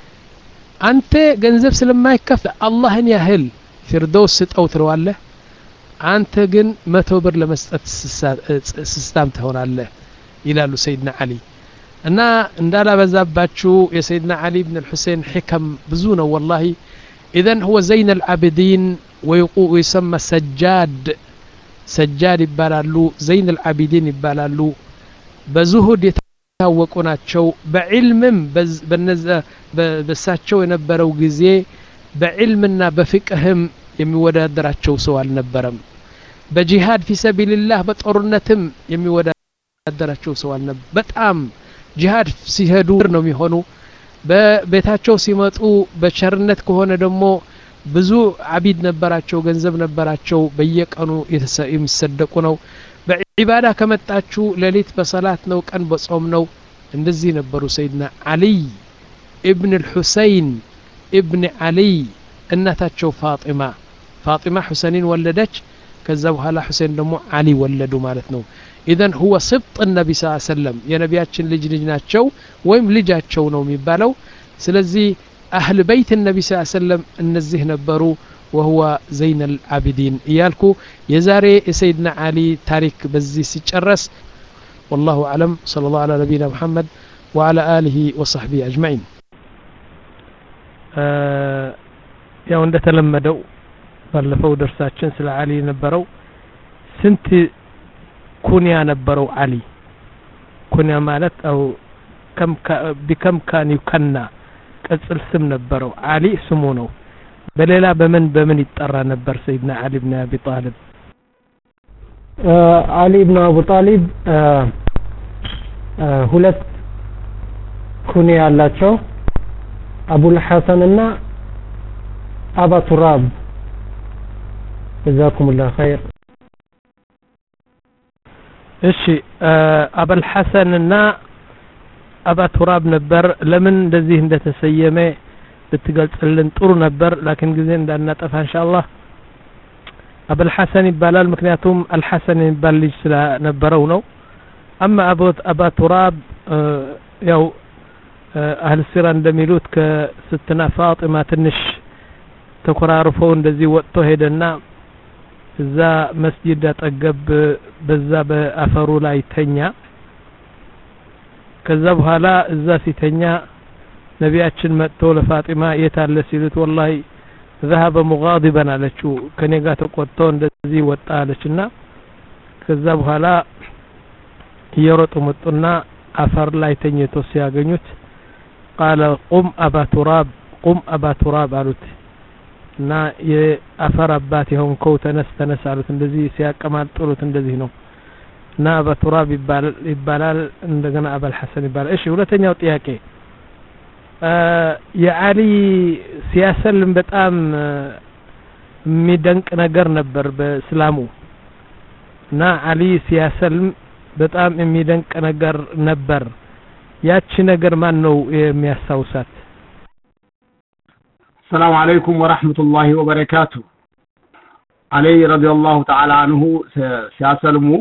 አንተ ገንዘብ ስለማይከፍ አላህን ያህል ፊርደውስ ስጠው ትለዋለህ አንተ ግን መቶ ብር ለመስጠት ስስታም ትሆናለህ ይላሉ ሰይድና አሊ እና እንዳላ በዛባችሁ የሰይድና አሊ ኢብኑ አልሁሰይን ሕከም ብዙ ነው والله اذا هو زين العابدين ويسمى سجاد سجاد ይባላሉ زين العابدين ይባላሉ በዙሁድ የታወቁ ናቸው በዕልምም በነዛ በሳቸው የነበረው ጊዜ በዕልምና በፍቅህም የሚወዳደራቸው ሰው አልነበረም በጂሃድ في سبيل الله በጦርነትም የሚወዳደራቸው ሰው አልነበረም በጣም ጂሃድ ሲሄዱ ነው የሚሆኑ በቤታቸው ሲመጡ በቸርነት ከሆነ ደግሞ ብዙ አቢድ ነበራቸው ገንዘብ ነበራቸው በየቀኑ የሚሰደቁ ነው በዒባዳ ከመጣችሁ ሌሊት በሰላት ነው ቀን በጾም ነው እንደዚህ ነበሩ ሰይድና አሊ ኢብኑ አልሁሰይን ኢብኑ አሊ እናታቸው ፋጢማ ፋጢማ ሁሰይንን ወለደች ከዛ በኋላ ሁሰይን ደግሞ አሊ ወለዱ ማለት ነው إذن هو سبط النبي صلى الله عليه وسلم يا نبياتشن لج لجناتشو ويم لجاتشو نو ميبالو سلزي أهل بيت النبي صلى الله عليه وسلم النزه نبرو وهو زين العابدين إيالكو يزاري سيدنا علي تاريخ بزي سيتشرس والله أعلم صلى الله على نبينا محمد وعلى آله وصحبه أجمعين آه يا وند تلمدو فلفو درساتشن سلا علي نبرو سنت ኩንያ ነበረው አሊ ኩንያ ማለት አው ከም ቢከም ካን ይከና ቅጽል ስም ነበረው አሊ ስሙ ነው በሌላ በምን በምን ይጠራ ነበር ሰይድና አሊ ኢብኑ አቢ ጣሊብ አሊ ኢብኑ አቡ ጣሊብ ሁለት ኩንያ አላቸው አቡል ሐሰን እና አባ ቱራብ ጀዛኩሙላህ ኸይር እሺ አቡል ሐሰን እና አባ ቱራብ ነበር ለምን እንደዚህ እንደተሰየመ ብትገልጽልን ጥሩ ነበር ላኪን ጊዜ እንዳናጠፋ ኢንሻአላህ አቡል ሐሰን ይባላል ምክንያቱም አልሐሰን ይባል ልጅ ስለነበረው ነው አማ አቡ አባ ቱራብ ያው አህል ሲራ እንደሚሉት ከስትና ፋጢማ ትንሽ ተኮራርፈው እንደዚህ ወጥቶ ሄደና እዛ መስጂድ አጠገብ በዛ በአፈሩ ላይ ተኛ ከዛ በኋላ እዛ ሲተኛ ነቢያችን መጥቶ ለፋጢማ የታለ ሲሉት ወላሂ ذهب مغاضبا አለችው ከኔ ጋር ተቆጥቶ እንደዚህ ወጣ አለችና ከዛ በኋላ እየሮጡ መጡና አፈር ላይ ተኝቶ ሲያገኙት قال قم ابا تراب قم ابا تراب አሉት እና የአፈር አባት የሆንከው ተነስ ተነስ አሉት እንደዚህ ሲያቀማጥሉት እንደዚህ ነው እና አባ ቱራብ ይባላል ይባላል እንደገና አቡል ሐሰን ይባላል እሺ ሁለተኛው ጥያቄ የአሊ ሲያሰልም በጣም የሚደንቅ ነገር ነበር በእስላሙ እና አሊ ሲያሰልም በጣም የሚደንቅ ነገር ነበር ያቺ ነገር ማን ነው የሚያሳውሳት السلام عليكم ورحمة الله وبركاته علي رضي الله تعالى عنه سياسلمو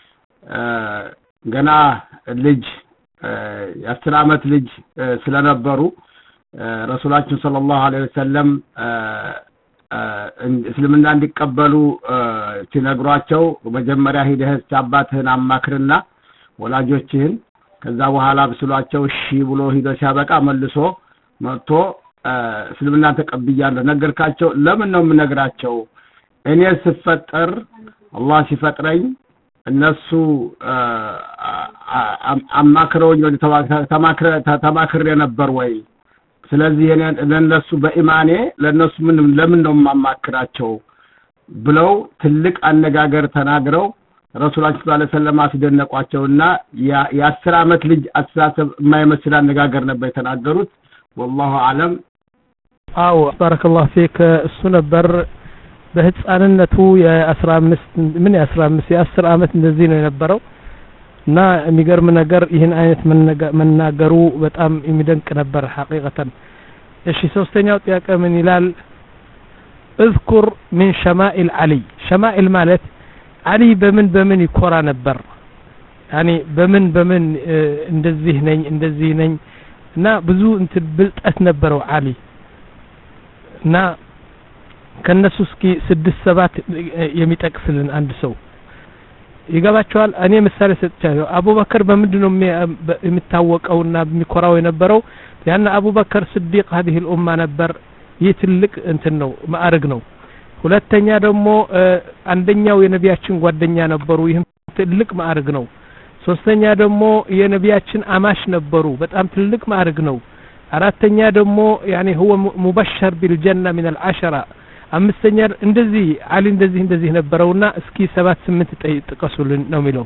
ገና ልጅ የአስር አመት ልጅ ስለነበሩ ረሱላችን ሰለላሁ ዐለይሂ ወሰለም እስልምና እንዲቀበሉ ሲነግሯቸው መጀመሪያ ሄደህ አባትህን አማክርና ወላጆችህን ከዛ በኋላ ብስሏቸው እሺ ብሎ ሄዶ ሲያበቃ መልሶ መጥቶ እስልምና ተቀብያለሁ ነገርካቸው ለምን ነው የምነግራቸው እኔ ስፈጠር አላህ ሲፈጥረኝ እነሱ አማክረውኝ ወደ ተማክረ ተማክረ ነበር ወይ ስለዚህ እኔ ለነሱ በኢማኔ ለነሱ ምን ለምን ነው ማማክራቸው ብለው ትልቅ አነጋገር ተናግረው ረሱላችን ሰለላሁ ዐለይሂ ወሰለም አስደነቋቸውና የ10 አመት ልጅ አስተሳሰብ የማይመስል አነጋገር ነበር የተናገሩት والله اعلم አው ባረከላሁ ፊክ እሱ ነበር በህፃንነቱ የ15 ምን የ15 የ10 አመት እንደዚህ ነው የነበረው እና የሚገርም ነገር ይሄን አይነት መናገሩ በጣም የሚደንቅ ነበር ሐቂቀተን እሺ ሶስተኛው ጥያቄ ምን ይላል اذكر من شمائل علي شمائل ማለት علي በምን በምን ይኮራ ነበር يعني በምን በምን እንደዚህ ነኝ እንደዚህ ነኝ እና ብዙ እንትን ብልጠት ነበረው አሊ እና ከነሱ እስኪ ስድስት ሰባት የሚጠቅስልን አንድ ሰው ይገባቸዋል እኔ ምሳሌ ሰጥቻለሁ አቡበከር በምንድነው የሚታወቀውና የሚኮራው የነበረው ያን አቡበከር ስዲቅ هذه الامه ነበር ይትልቅ እንትን ነው ማዕረግ ነው ሁለተኛ ደግሞ አንደኛው የነቢያችን ጓደኛ ነበሩ ይህም ትልቅ ማዕረግ ነው ሶስተኛ ደግሞ የነቢያችን አማሽ ነበሩ በጣም ትልቅ ማዕረግ ነው አራተኛ ደግሞ يعني هو مبشر بالجنه من العشره አምስተኛ እንደዚህ አሊ እንደዚህ እንደዚህ ነበርውና እስኪ ሰባት ስምንት ጥቀሱልን ነው የሚለው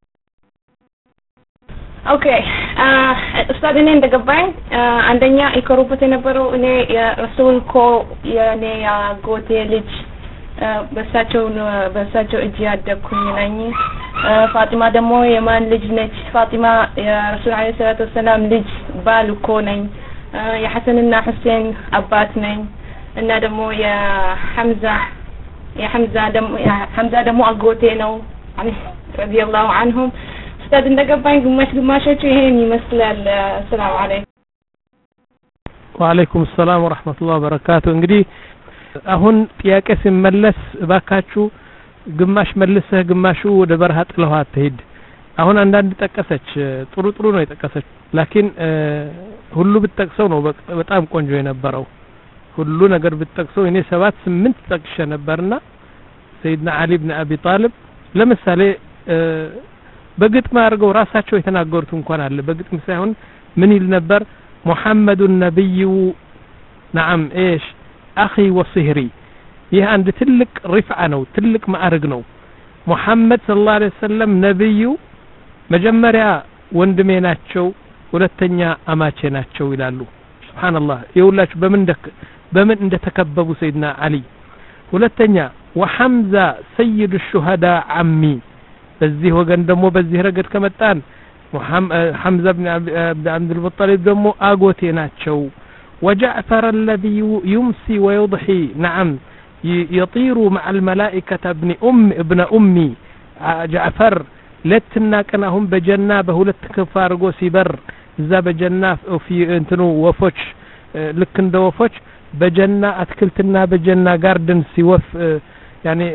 ኦኬ ኡስታዝ እኔ እንደገባኝ አንደኛ ይኮሩበት የነበረው እኔ የረሱል ኮ የኔ ያጎቴ ልጅ በሳቸው በሳቸው እጅ ያደኩኝ ነኝ ፋጢማ ደግሞ የማን ልጅ ነች ፋጢማ የረሱል አለይሂ ሰላቱ ወሰለም ልጅ ባል እኮ ነኝ የሐሰንና ሁሴን አባት ነኝ እና ደግሞ የሐምዛ የሐምዛ ደግሞ የሐምዛ ደግሞ አጎቴ ነው አኒ ረዲየላሁ ዐንሁም ኡስታዝ እንደገባኝ ግማሽ ግማሾቹ ይሄን ይመስላል ሰላም አለይኩም ወአለይኩም ሰላም ወራህመቱላሂ ወበረካቱ እንግዲህ አሁን ጥያቄ ሲመለስ ባካችሁ ግማሽ መልሰህ ግማሹ ወደ በረሃ ጥለህ አትሄድ አሁን አንዳንድ ጠቀሰች ጥሩ ጥሩ ነው የጠቀሰች ላኪን ሁሉ ብትጠቅሰው ነው በጣም ቆንጆ የነበረው ሁሉ ነገር ብትጠቅሰው እኔ ሰባት ስምንት ጠቅሼ ነበርና ሰይድና አሊ ኢብኑ አቢ ጣሊብ ለምሳሌ በግጥም አድርገው ራሳቸው የተናገሩት እንኳን አለ በግጥም ሳይሆን ምን ይል ነበር محمد النبي نعم ايش اخي وصهري ይህ አንድ ትልቅ ሪፍዓ ነው ትልቅ ማዕረግ ነው ሙሐመድ ሰለላሁ ዐለይሂ ወሰለም ነብዩ መጀመሪያ ወንድሜ ናቸው ሁለተኛ አማቼ ናቸው ይላሉ ሱብሃንአላህ ይውላችሁ በምን በምን እንደተከበቡ ሰይድና አሊ ሁለተኛ ወሐምዛ ሰይድ الشهداء عمي በዚህ ወገን ደግሞ በዚህ ረገድ ከመጣን حمزة بن عبد المطلب دمو آغوتي ناتشو وجعفر الذي يمسي ويضحي نعم يطير مع الملائكة ابن أم ابن أمي جعفر لتنا كناهم بجنة بهولت كفارغو سيبر ذا بجنة في انتنو وفوش لكن دو وفوش بجنة أتكلتنا بجنة جاردن سيوف يعني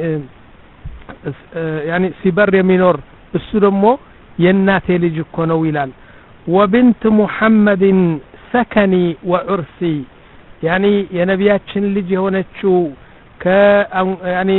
يعني سيبر يمينور السلمو የናቴ ልጅ እኮ ነው ይላል وبنت محمد سكني وعرسي يعني የነቢያችን ልጅ የሆነችው ከ يعني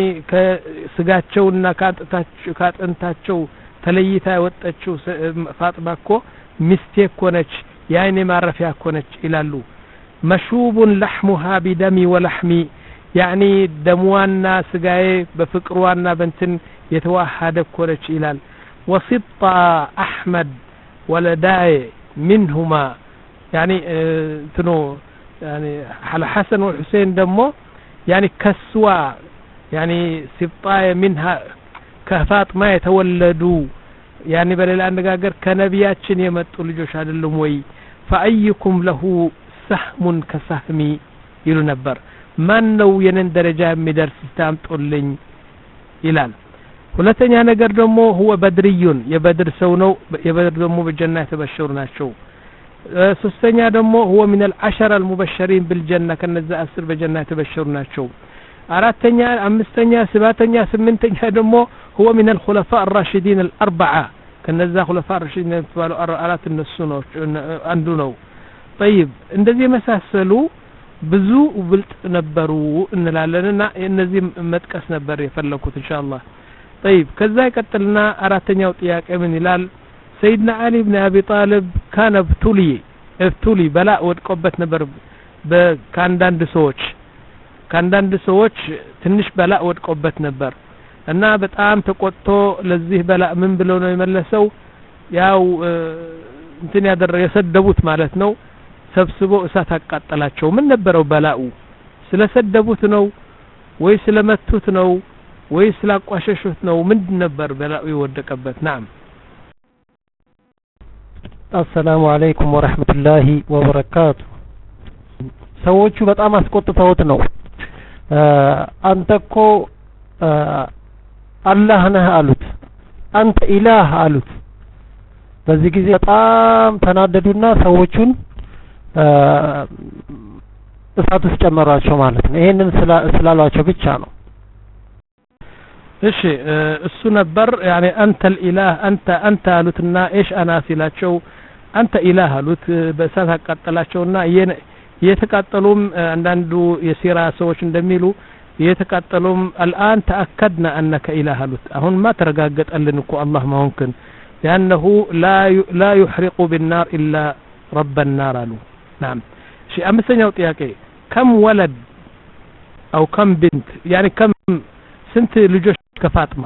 ከስጋቸውና ካጥታቸው ካጥንታቸው ተለይታ የወጣችው ፋጥማ እኮ ሚስቴ እኮ ነች ያይኔ ማረፊያ እኮ ነች ይላሉ مشوب لحمها بدمي ولحمي يعني ደሟና ስጋዬ በፍቅሯና በእንትን የተዋሃደ እኮ ነች ይላል وسط أحمد ولداي منهما يعني تنو يعني على حسن والحسين دمو يعني كسوا يعني سبطاي منها كفاطمة يتولدوا يعني بل الأنقاقر كنبياتشن يمتوا لجوش هذا اللموي فأيكم له سهم كسهمي يلو نبر من لو ينن درجة مدرس استامتوا لن إلال ሁለተኛ ነገር ደግሞ هو بدريون የበድር ሰው ነው የበድር ደግሞ በጀና የተበሸሩ ናቸው ሶስተኛ ደግሞ هو من العشرة المبشرين بالجنة ከነዛ አስር በጀና የተበሸሩ ናቸው አራተኛ አምስተኛ ሰባተኛ ስምንተኛ ደግሞ هو من الخلفاء الراشدين الأربعة ከነዛ خلفاء الراشدين የተባሉ አራት እነሱ ነው አንዱ ነው طيب እንደዚህ መሳሰሉ ብዙ ብልጥ ነበሩ እንላለንና እነዚህ መጥቀስ ነበር የፈለኩት ኢንሻአላህ طيب كذا يقتلنا اراتኛው ጥያቄ ምን ይላል سيدنا علي بن ابي طالب كان ابتلي ابتلي بلاء ወድቆበት ነበር በካንዳንድ ሰዎች ካንዳንድ ሰዎች ትንሽ በላእ ወድቆበት ነበር እና በጣም ተቆጥቶ ለዚህ በላእ ምን ብለው ነው የመለሰው ያው እንትን ያደረ የሰደቡት ማለት ነው ሰብስቦ እሳት አቃጠላቸው ምን ነበረው በላኡ ስለሰደቡት ነው ወይ ስለመቱት ነው ወይ ስላቋሸሹት ነው ምን ነበር በላኡ ይወደቀበት نعم السلام عليكم ورحمة الله وبركاته ሰዎቹ በጣም አስቆጥተውት ነው አንተኮ አላህ ነህ አሉት አንተ ኢላህ አሉት በዚህ ጊዜ በጣም ተናደዱና ሰዎቹን እሳት ውስጥ ጨመሯቸው ማለት ነው ይሄንን ስላሏቸው ብቻ ነው እሺ እሱ ነበር يعني انت الاله انت انت አሉትና ايش انا ሲላቸው አንተ ኢላህ አሉት በእሳት አቃጠላቸውና የተቃጠሉም አንዳንዱ የሲራ ሰዎች እንደሚሉ የተቃጠሉም الان تاكدنا انك اله አሉት አሁን ማ ተረጋገጠልን እኮ አላህ ማውንከን لانه لا لا يحرق بالنار الا رب النار አሉ نعم እሺ አምስተኛው ጥያቄ كم ولد او كم بنت يعني كم ስንት ልጆች ከፋጥማ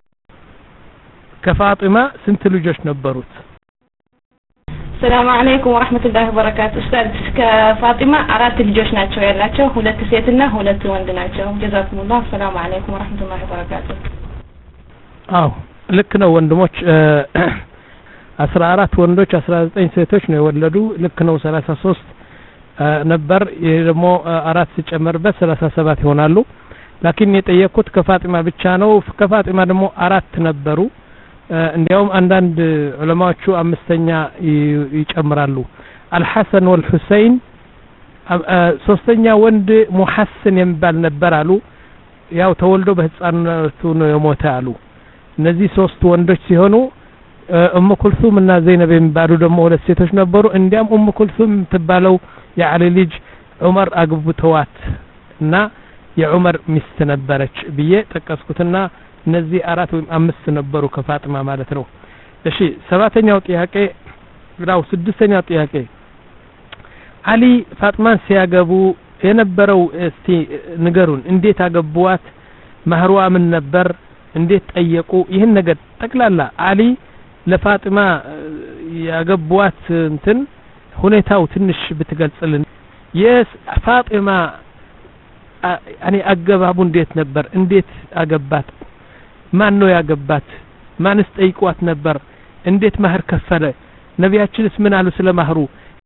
ከፋጥማ ስንት ልጆች ነበሩት السلام عليكم ورحمة الله وبركاته أستاذ كفاطمة أراد ልጆች ናቸው ያላቸው ሁለት ሴትና ሁለት ወንድ ናቸው جزاكم الله السلام عليكم ورحمة الله وبركاته አዎ ልክ ነው ወንድሞች አስራ አራት ወንዶች አስራ ዘጠኝ ሴቶች ነው የወለዱ ልክ ነው ሰላሳ ሶስት ነበር ደግሞ አራት ሲጨመርበት ሰላሳ ሰባት ይሆናሉ لكن የጠየቁት ከፋጢማ ብቻ ነው ከፋጢማ ደግሞ አራት ነበሩ እንዲያውም አንዳንድ ዑለማዎቹ አምስተኛ ይጨምራሉ አልሐሰን ወልሁሰይን ሶስተኛ ወንድ ሙሐሰን የሚባል ነበር አሉ ያው ተወልዶ በህፃንነቱ ነው የሞተ አሉ እነዚህ ሶስት ወንዶች ሲሆኑ ኡሙ ኩልሱም እና ዘይነብ የሚባሉ ደግሞ ሁለት ሴቶች ነበሩ እንዲያም ኡሙ ኩልሱም ተባለው የዓሊ ልጅ ዑመር አግብተዋት እና የዑመር ሚስት ነበረች ብዬ ተቀስኩትና እነዚህ አራት ወይም አምስት ነበሩ ከፋጥማ ማለት ነው እሺ ሰባተኛው ጥያቄ ግራው ስድስተኛው ጥያቄ አሊ ፋጥማን ሲያገቡ የነበረው እስቲ ንገሩን እንዴት አገቡዋት ማህሩዋ ምን ነበር እንዴት ጠየቁ ይሄን ነገር ጠቅላላ አሊ ለፋጥማ ያገቡዋት እንትን ሁኔታው ትንሽ ብትገልጽልን የስ ፋጥማ አኒ አገባቡ እንዴት ነበር እንዴት አገባት ማን ነው ያገባት ማንስ ጠይቋት ነበር እንዴት ማህር ከፈለ ነቢያችንስ ምን አሉ ስለ ማህሩ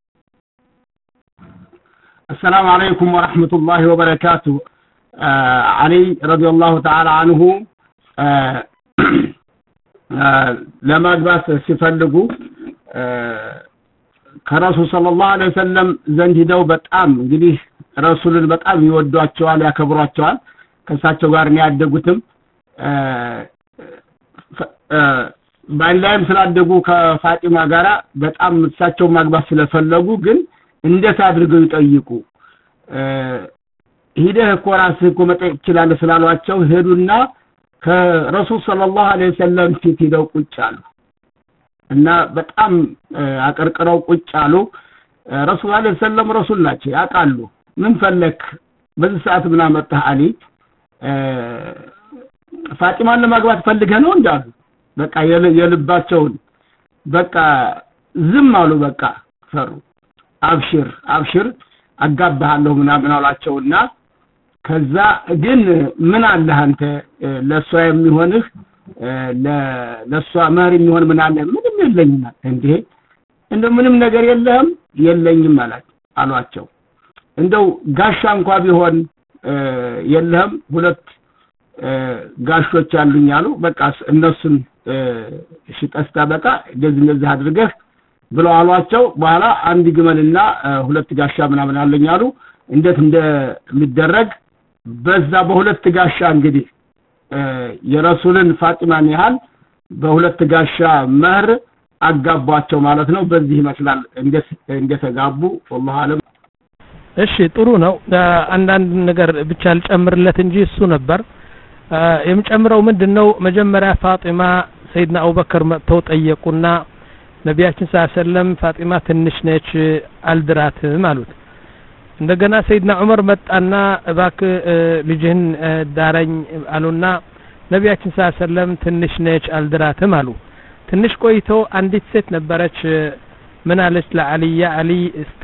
السلام عليكم ورحمة الله وبركاته آه علي رضي الله تعالى عنه آه آه لما أجباس سيفلقوا آه كرسول صلى الله عليه وسلم زنجي دو بتأم قليه رسول البتأم يودوا أتشوال يكبروا أتشوال كساتشو غارني أدقوتم آه آه بأن لا يمثل أدقوا كفاتمة غارة بتأم ساتشو مقباس سلفلقوا قل እንዴት አድርገው ይጠይቁ ሄደህ ኮራስ እኮ መጠየቅ ይችላል ስላሏቸው ሄዱና ከረሱል ሰለላሁ ዐለይሂ ወሰለም ፊት ሄደው ቁጭ አሉ እና በጣም አቀርቅረው ቁጭ አሉ ረሱል ዐለይሂ ወሰለም ረሱል ናቸው ያቃሉ ምን ፈለክ በዚህ ሰዓት ምን አመጣህ አሊ ፋጢማን ለማግባት ፈልገህ ነው እንዳሉ በቃ የልባቸውን በቃ ዝም አሉ በቃ ፈሩ አብሽር አብሽር አጋባሃለሁ ምናምን አላቸውና ከዛ ግን ምን አለ አንተ ለሷ የሚሆንህ ለሷ ማር የሚሆን ምን አለ ምንም የለኝም እንዴ እንደው ምንም ነገር የለህም የለኝም አላቸው አሏቸው እንደው ጋሻ እንኳን ቢሆን የለህም ሁለት ጋሾች አሉኝ አሉ በቃ እነሱን እሺ ቀስታ በቃ እንደዚህ እንደዚህ አድርገህ ብለው አሏቸው በኋላ አንድ ግመልና ሁለት ጋሻ ምናምን አለኝ አሉ እንዴት እንደሚደረግ በዛ በሁለት ጋሻ እንግዲህ የረሱልን ፋጢማን ያህል በሁለት ጋሻ መህር አጋባቸው ማለት ነው በዚህ ይመስላል እንዴት እንደተጋቡ والله አለም እሺ ጥሩ ነው አንዳንድ ነገር ብቻ ልጨምርለት እንጂ እሱ ነበር የምጨምረው ምንድነው መጀመሪያ ፋጢማ ሰይድና አቡበከር መጥተው ጠየቁና ነቢያችን ሰለላሁ ፋጢማ ትንሽ ነች አልድራትም አሉት እንደገና ሰይድና ዑመር መጣና እባክ ልጅህን ዳረኝ አሉና ነቢያችን ሰለላሁ ትንሽ ነች አልድራትም አሉ ትንሽ ቆይቶ አንዲት ሴት ነበረች ምን አለች ለአሊያ አሊ እስቲ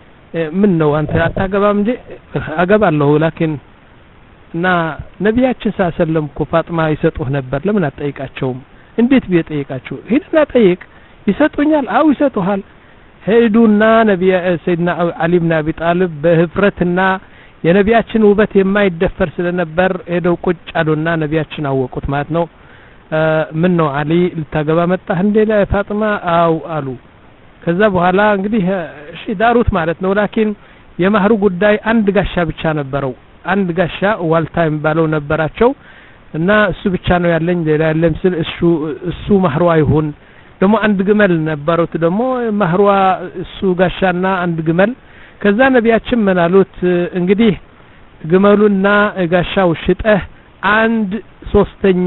ምን ነው አንተ አታገባም እንጂ አገባለሁ ላኪን እና ነቢያችን ሰለላሁ እኮ ፋጢማ ይሰጡህ ነበር ለምን አትጠይቃቸውም እንዴት ቢጠይቃቸው ሄድና ጠይቅ ይሰጡኛል አው ይሰጡሃል ሄዱና ነብይ ሰይድና አሊ ኢብኑ አቢ ጣሊብ በህፍረትና የነቢያችን ውበት የማይደፈር ስለነበር ሄደው ቁጭ አሉና ነቢያችን አወቁት ማለት ነው ምን ነው አሊ ልታገባ መጣህ እንዴ ለፋጢማ አው አሉ ከዛ በኋላ እንግዲህ እሺ ዳሩት ማለት ነው ላኪን የማህሩ ጉዳይ አንድ ጋሻ ብቻ ነበረው አንድ ጋሻ ዋልታይም ባለው ነበራቸው እና እሱ ብቻ ነው ያለኝ ሌላ ያለም ስል እሱ እሱ ማህሩ አይሁን ደሞ አንድ ግመል ነበሩት ደሞ ማህሯ እሱ ጋሻና አንድ ግመል ከዛ ነቢያችን መናሉት እንግዲህ ግመሉና ጋሻው ሽጠህ አንድ ሶስተኛ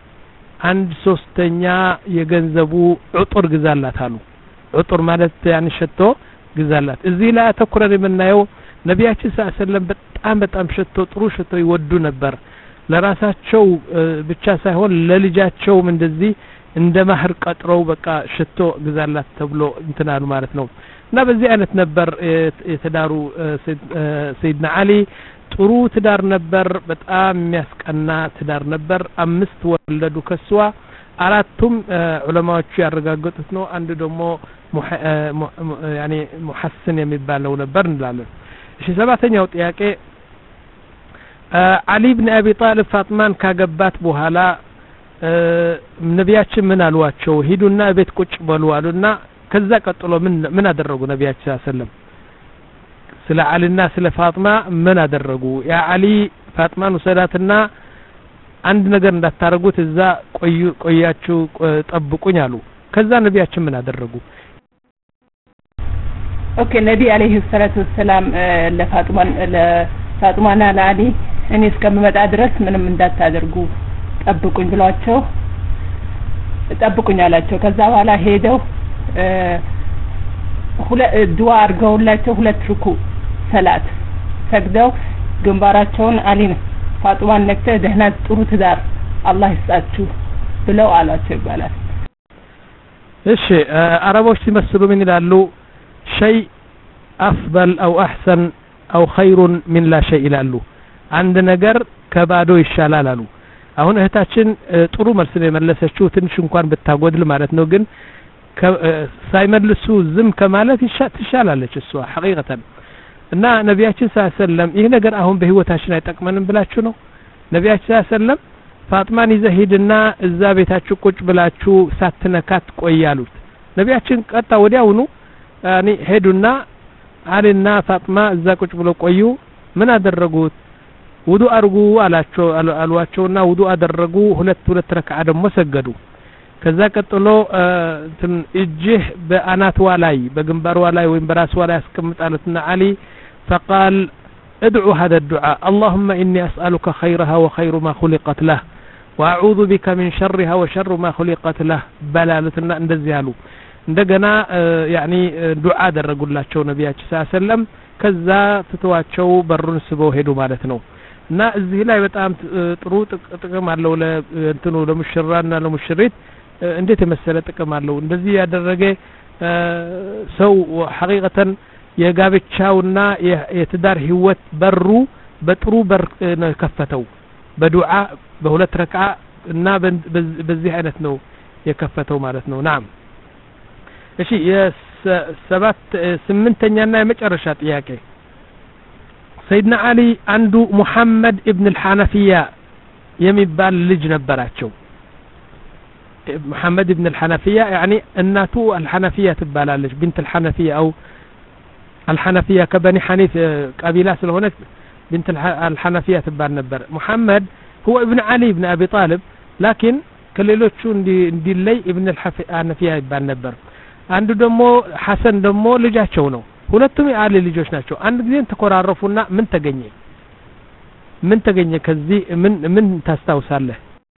አንድ ሶስተኛ የገንዘቡ ዑጥር ግዛላት አሉ ዑጥር ማለት ያን ሸቶ ግዛላት እዚህ ላይ አተኩረን የምናየው ነቢያችን ሰለላሁ በጣም በጣም ሸቶ ጥሩ ሸቶ ይወዱ ነበር ለራሳቸው ብቻ ሳይሆን ለልጃቸውም እንደዚህ እንደ ማህር ቀጥረው በቃ ሽቶ ግዛላት ተብሎ እንትናሉ ማለት ነው እና በዚህ አይነት ነበር የተዳሩ ሰይድና አሊ ጥሩ ትዳር ነበር በጣም የሚያስቀና ትዳር ነበር አምስት ወለዱ ከሷ አራቱም ዑለማዎቹ ያረጋገጡት ነው አንዱ ደግሞ ያኒ ሙሐሰን የሚባለው ነበር እንላለን እሺ ሰባተኛው ጥያቄ አሊ ኢብኑ አቢ ጣሊብ ፋጥማን ካገባት በኋላ ነቢያችን ምን አሏቸው ሂዱና ቤት ቁጭ በሉ አሉና ከዛ ቀጥሎ ምን ምን አደረጉ ነቢያችን ሰለላሁ ስለ አሊና ስለ ፋጥማ ምን አደረጉ ያ አሊ ፋጥማን ወሰዳትና አንድ ነገር እንዳታረጉት እዛ ቆዩ ቆያችሁ ጠብቁኝ አሉ ከዛ ነቢያችን ምን አደረጉ ኦኬ ነቢ አለይሂ ሰላቱ ወሰለም ለፋጥማን ለፋጥማና ለአሊ እኔ እስከምመጣ ድረስ ምንም እንዳታደርጉ ጠብቁኝ ብሏቸው ጠብቁኝ አላቸው ከዛ በኋላ ሄደው ሁለ ዱዓ አድርገውላቸው ሁለት ሩኩ ሰላት ሰግደው ግንባራቸውን አሊን ፋጡማን ነክተው ደህና ጥሩ ትዳር አላህ ይስጣችሁ ብለው አላቸው ይባላል እሺ አረቦች ሲመስሉ ምን ይላሉ شيء أفضل أو أحسن أو خير من لا شيء ይላሉ አንድ ነገር ከባዶ ይሻላል አሉ አሁን እህታችን ጥሩ መልስ ነው የመለሰችው ትንሽ እንኳን ብታጎድል ማለት ነው ግን ሳይመልሱ ዝም ከማለት ይሻላለች እሷ ሐቂቀተን እና ነብያችን ሰለላሁ ዐለይሂ ወሰለም ይሄ ነገር አሁን በህይወታችን አይጠቅመንም ብላችሁ ነው ነብያችን ሰለላሁ ዐለይሂ ወሰለም ፋጥማን ይዘሂድና እዛ ቤታችሁ ቁጭ ብላችሁ ሳትነካት ቆያሉት ነብያችን ቀጣ ወዲያውኑ ያኒ ሄዱና አለና ፋጥማ እዛ ቁጭ ብሎ ቆዩ ምን አደረጉት ውዱ አርጉ አላቸው አልዋቸውና ውዱ አደረጉ ሁለት ሁለት ረክዓ ደግሞ ሰገዱ ከዛ ቀጥሎ እንትን እጅህ በአናትዋ ላይ በግንባርዋ ላይ ወይም በራስዋ ላይ አስቀምጣለትና አሊ فقال ادعوا هذا الدعاء اللهم إني أسألك خيرها وخير ما خلقت له وأعوذ بك من شرها وشر ما خلقت له بلالتنا እንደዚህ አሉ እንደገና ያኒ ዱዓ አደረጉላቸው ነብያችን ሰለላሁ ዐለይሂ ወሰለም ከዛ ትተዋቸው በሩን ስበው ሄዱ ማለት ነው እና እዚህ ላይ በጣም ጥሩ ጥቅም አለው ለእንትኑ ለሙሽራና ለሙሽሪት እንዴት የመሰለ ጥቅም አለው እንደዚህ ያደረገ ሰው ሐቂቀተን የጋብቻውና የትዳር ህይወት በሩ በጥሩ በር ነው የከፈተው በዱዓ በሁለት ረክዓ እና በዚህ አይነት ነው የከፈተው ማለት ነው ናም እሺ የሰባት ስምንተኛና የመጨረሻ ጥያቄ ሰይድና አሊ አንዱ ሙሐመድ ኢብኑ አልሐነፊያ የሚባል ልጅ ነበራቸው محمد بن الحنفية يعني الناتو الحنفية تبالالش بنت الحنفية أو الحنفية كبني حنيف قبيلة سلهونك بنت الحنفية تبال نبر محمد هو ابن علي بن أبي طالب لكن كليلوش دي دي لي ابن الحنفية يبال نبر عنده دمو حسن دمو ልጃቸው ነው ሁለቱም የአሊ ልጆች ናቸው አንድ ጊዜ ተቆራረፉና ምን ተገኘ ምን ተገኘ ከዚህ ምን ምን ታስታውሳለህ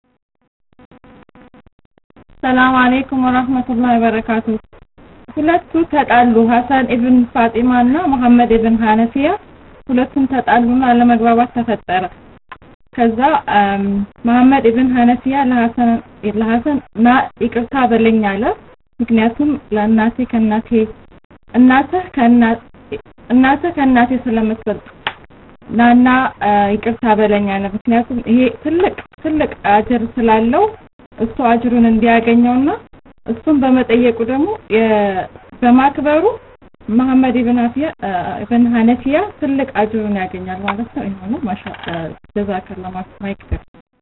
ሰላም አለይኩም ወራህመቱላሂ ወበረካቱ ሁለቱ ተጣሉ ሐሰን ኢብን ፋጢማና መሐመድ ኢብን ሐነፊያ ሁለቱም ተጣሉና ለመግባባት ተፈጠረ ከዛ መሐመድ ኢብን ሐነፊያ ለሐሰን ለሐሰን ና ይቅርታ በለኝ አለ ምክንያቱም ለእናቴ ከእናቴ እናቴ ከእናቴ እናቴ ከእናቴ ስለምትበልጥ ናና ይቅርታ በለኝ አለ ምክንያቱም ይሄ ትልቅ ትልቅ አጅር ስላለው እሱ አጅሩን እንዲያገኘውና እሱን በመጠየቁ ደግሞ በማክበሩ መሐመድ ኢብን ሐነፊያ ኢብን ሐነፊያ ትልቅ አጅሩን ያገኛል ማለት ነው ይሄው ማሻአላ ጀዛከላሁ ማይክተር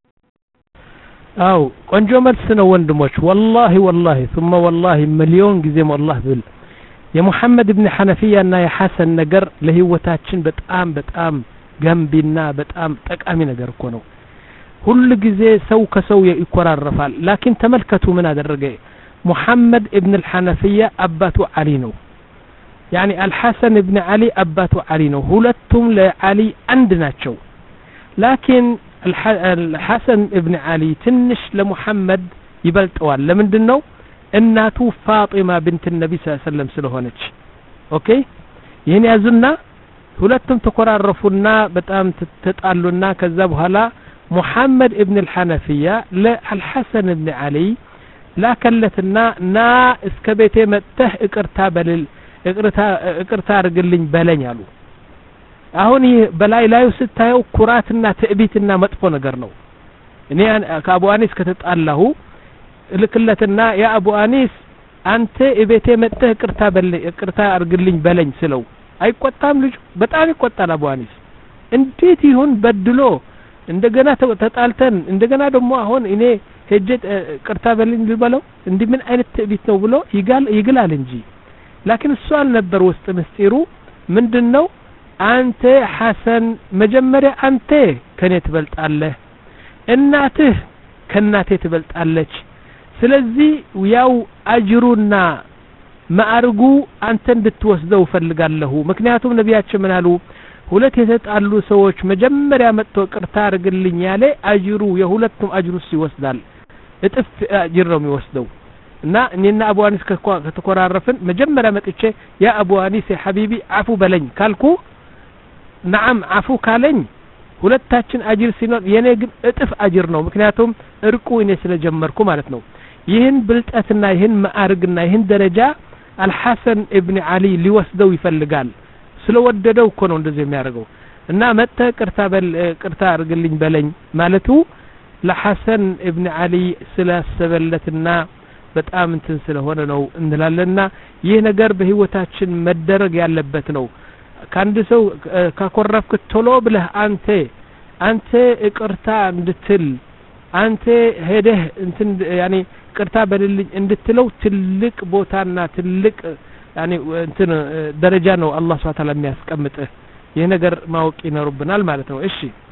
አው ቆንጆ መልስ ነው ወንድሞች والله والله ثم والله ሚሊዮን ጊዜ والله ብል የሙሐመድ ኢብን ሐነፊያ እና የሐሰን ነገር ለህይወታችን በጣም በጣም ገንቢና በጣም ጠቃሚ ነገር እኮ ነው ሁሉ ጊዜ ሰው ከሰው ይቆራረፋል ላኪን ተመልከቱ ምን አደረገ ሙሐመድ ኢብን الحنفية አባቱ አሊ ነው يعني الحسن ابن علي አባቱ አሊ ነው ሁለቱም ለአሊ አንድ ናቸው ላኪን الحسن ابن علي ትንሽ ለሙሐመድ ይበልጠዋል ለምንድነው እናቱ ፋጢማ بنت النبي صلى الله عليه وسلم ስለሆነች ኦኬ ይሄን ያዙና ሁለቱም ተቆራረፉና በጣም ተጣሉና ከዛ በኋላ محمد ابن الحنفية للحسن ابن علي ላከለትና ና እስከ ቤቴ መጥተህ እቅርታ በልል እቅርታ እቅርታ አርግልኝ በለኝ አሉ አሁን ይሄ በላይ ላይ ስታየው ኩራትና ትዕቢትና መጥፎ ነገር ነው እኔ ከአቡ አኒስ ከተጣላሁ ልክለትና ያ አቡ አኒስ አንተ እቤቴ መጥተህ እቅርታ በልኝ እቅርታ አርግልኝ በለኝ ስለው አይቆጣም ልጅ በጣም ይቆጣል አቡ አኒስ እንዴት ይሁን በድሎ እንደገና ተጣልተን እንደገና ደግሞ አሁን እኔ ሄጄ ቅርታ በልኝ ልበለው እንዴ ምን አይነት ትዕቢት ነው ብሎ ይጋል ይግላል እንጂ ላኪን እሱ አልነበር ውስጥ ምስጢሩ ምንድነው አንተ ሐሰን መጀመሪያ አንተ ከኔ ትበልጣለህ እናትህ ከናቴ ትበልጣለች ስለዚህ ያው አጅሩና ማዕርጉ አንተ እንድትወስደው ፈልጋለሁ ምክንያቱም ነብያችን ምን አሉ ሁለት የተጣሉ ሰዎች መጀመሪያ መጥቶ ቅርታ አድርግልኝ ያለ አጅሩ የሁለቱም አጅሩስ ይወስዳል እጥፍ አጅር ነው የሚወስደው እና እኔና አቡ አኒስ ከተኮራረፍን መጀመሪያ መጥቼ ያ አቡ አኒስ ሐቢቢ አፉ በለኝ ካልኩ نعم አፉ ካለኝ ሁለታችን አጅር ሲኖር የኔ ግን እጥፍ አጅር ነው ምክንያቱም እርቁ እኔ ስለጀመርኩ ማለት ነው ይህን ብልጠትና ይህን ማዕርግና ይህን ደረጃ አልሐሰን ኢብኑ አሊ ሊወስደው ይፈልጋል ስለወደደው እኮ ነው እንደዚህ የሚያደርገው እና መጣ ቅርታ በል ቅርታ አድርግልኝ በለኝ ማለቱ ለሐሰን ኢብኑ አሊ ስላሰበለትና በጣም እንትን ስለሆነ ነው እንላለና ይህ ነገር በህይወታችን መደረግ ያለበት ነው ካንድ ሰው ካኮረፍክ ቶሎ ብለህ አንተ አንተ ቅርታ እንድትል አንተ ሄደህ እንትን ያኒ ቅርታ በልልኝ እንድትለው ትልቅ ቦታና ትልቅ ያኒ እንትን ደረጃ ነው አላህ Subhanahu Wa Ta'ala የሚያስቀምጥህ ይሄ ነገር ማወቅ ይኖርብናል ማለት ነው እሺ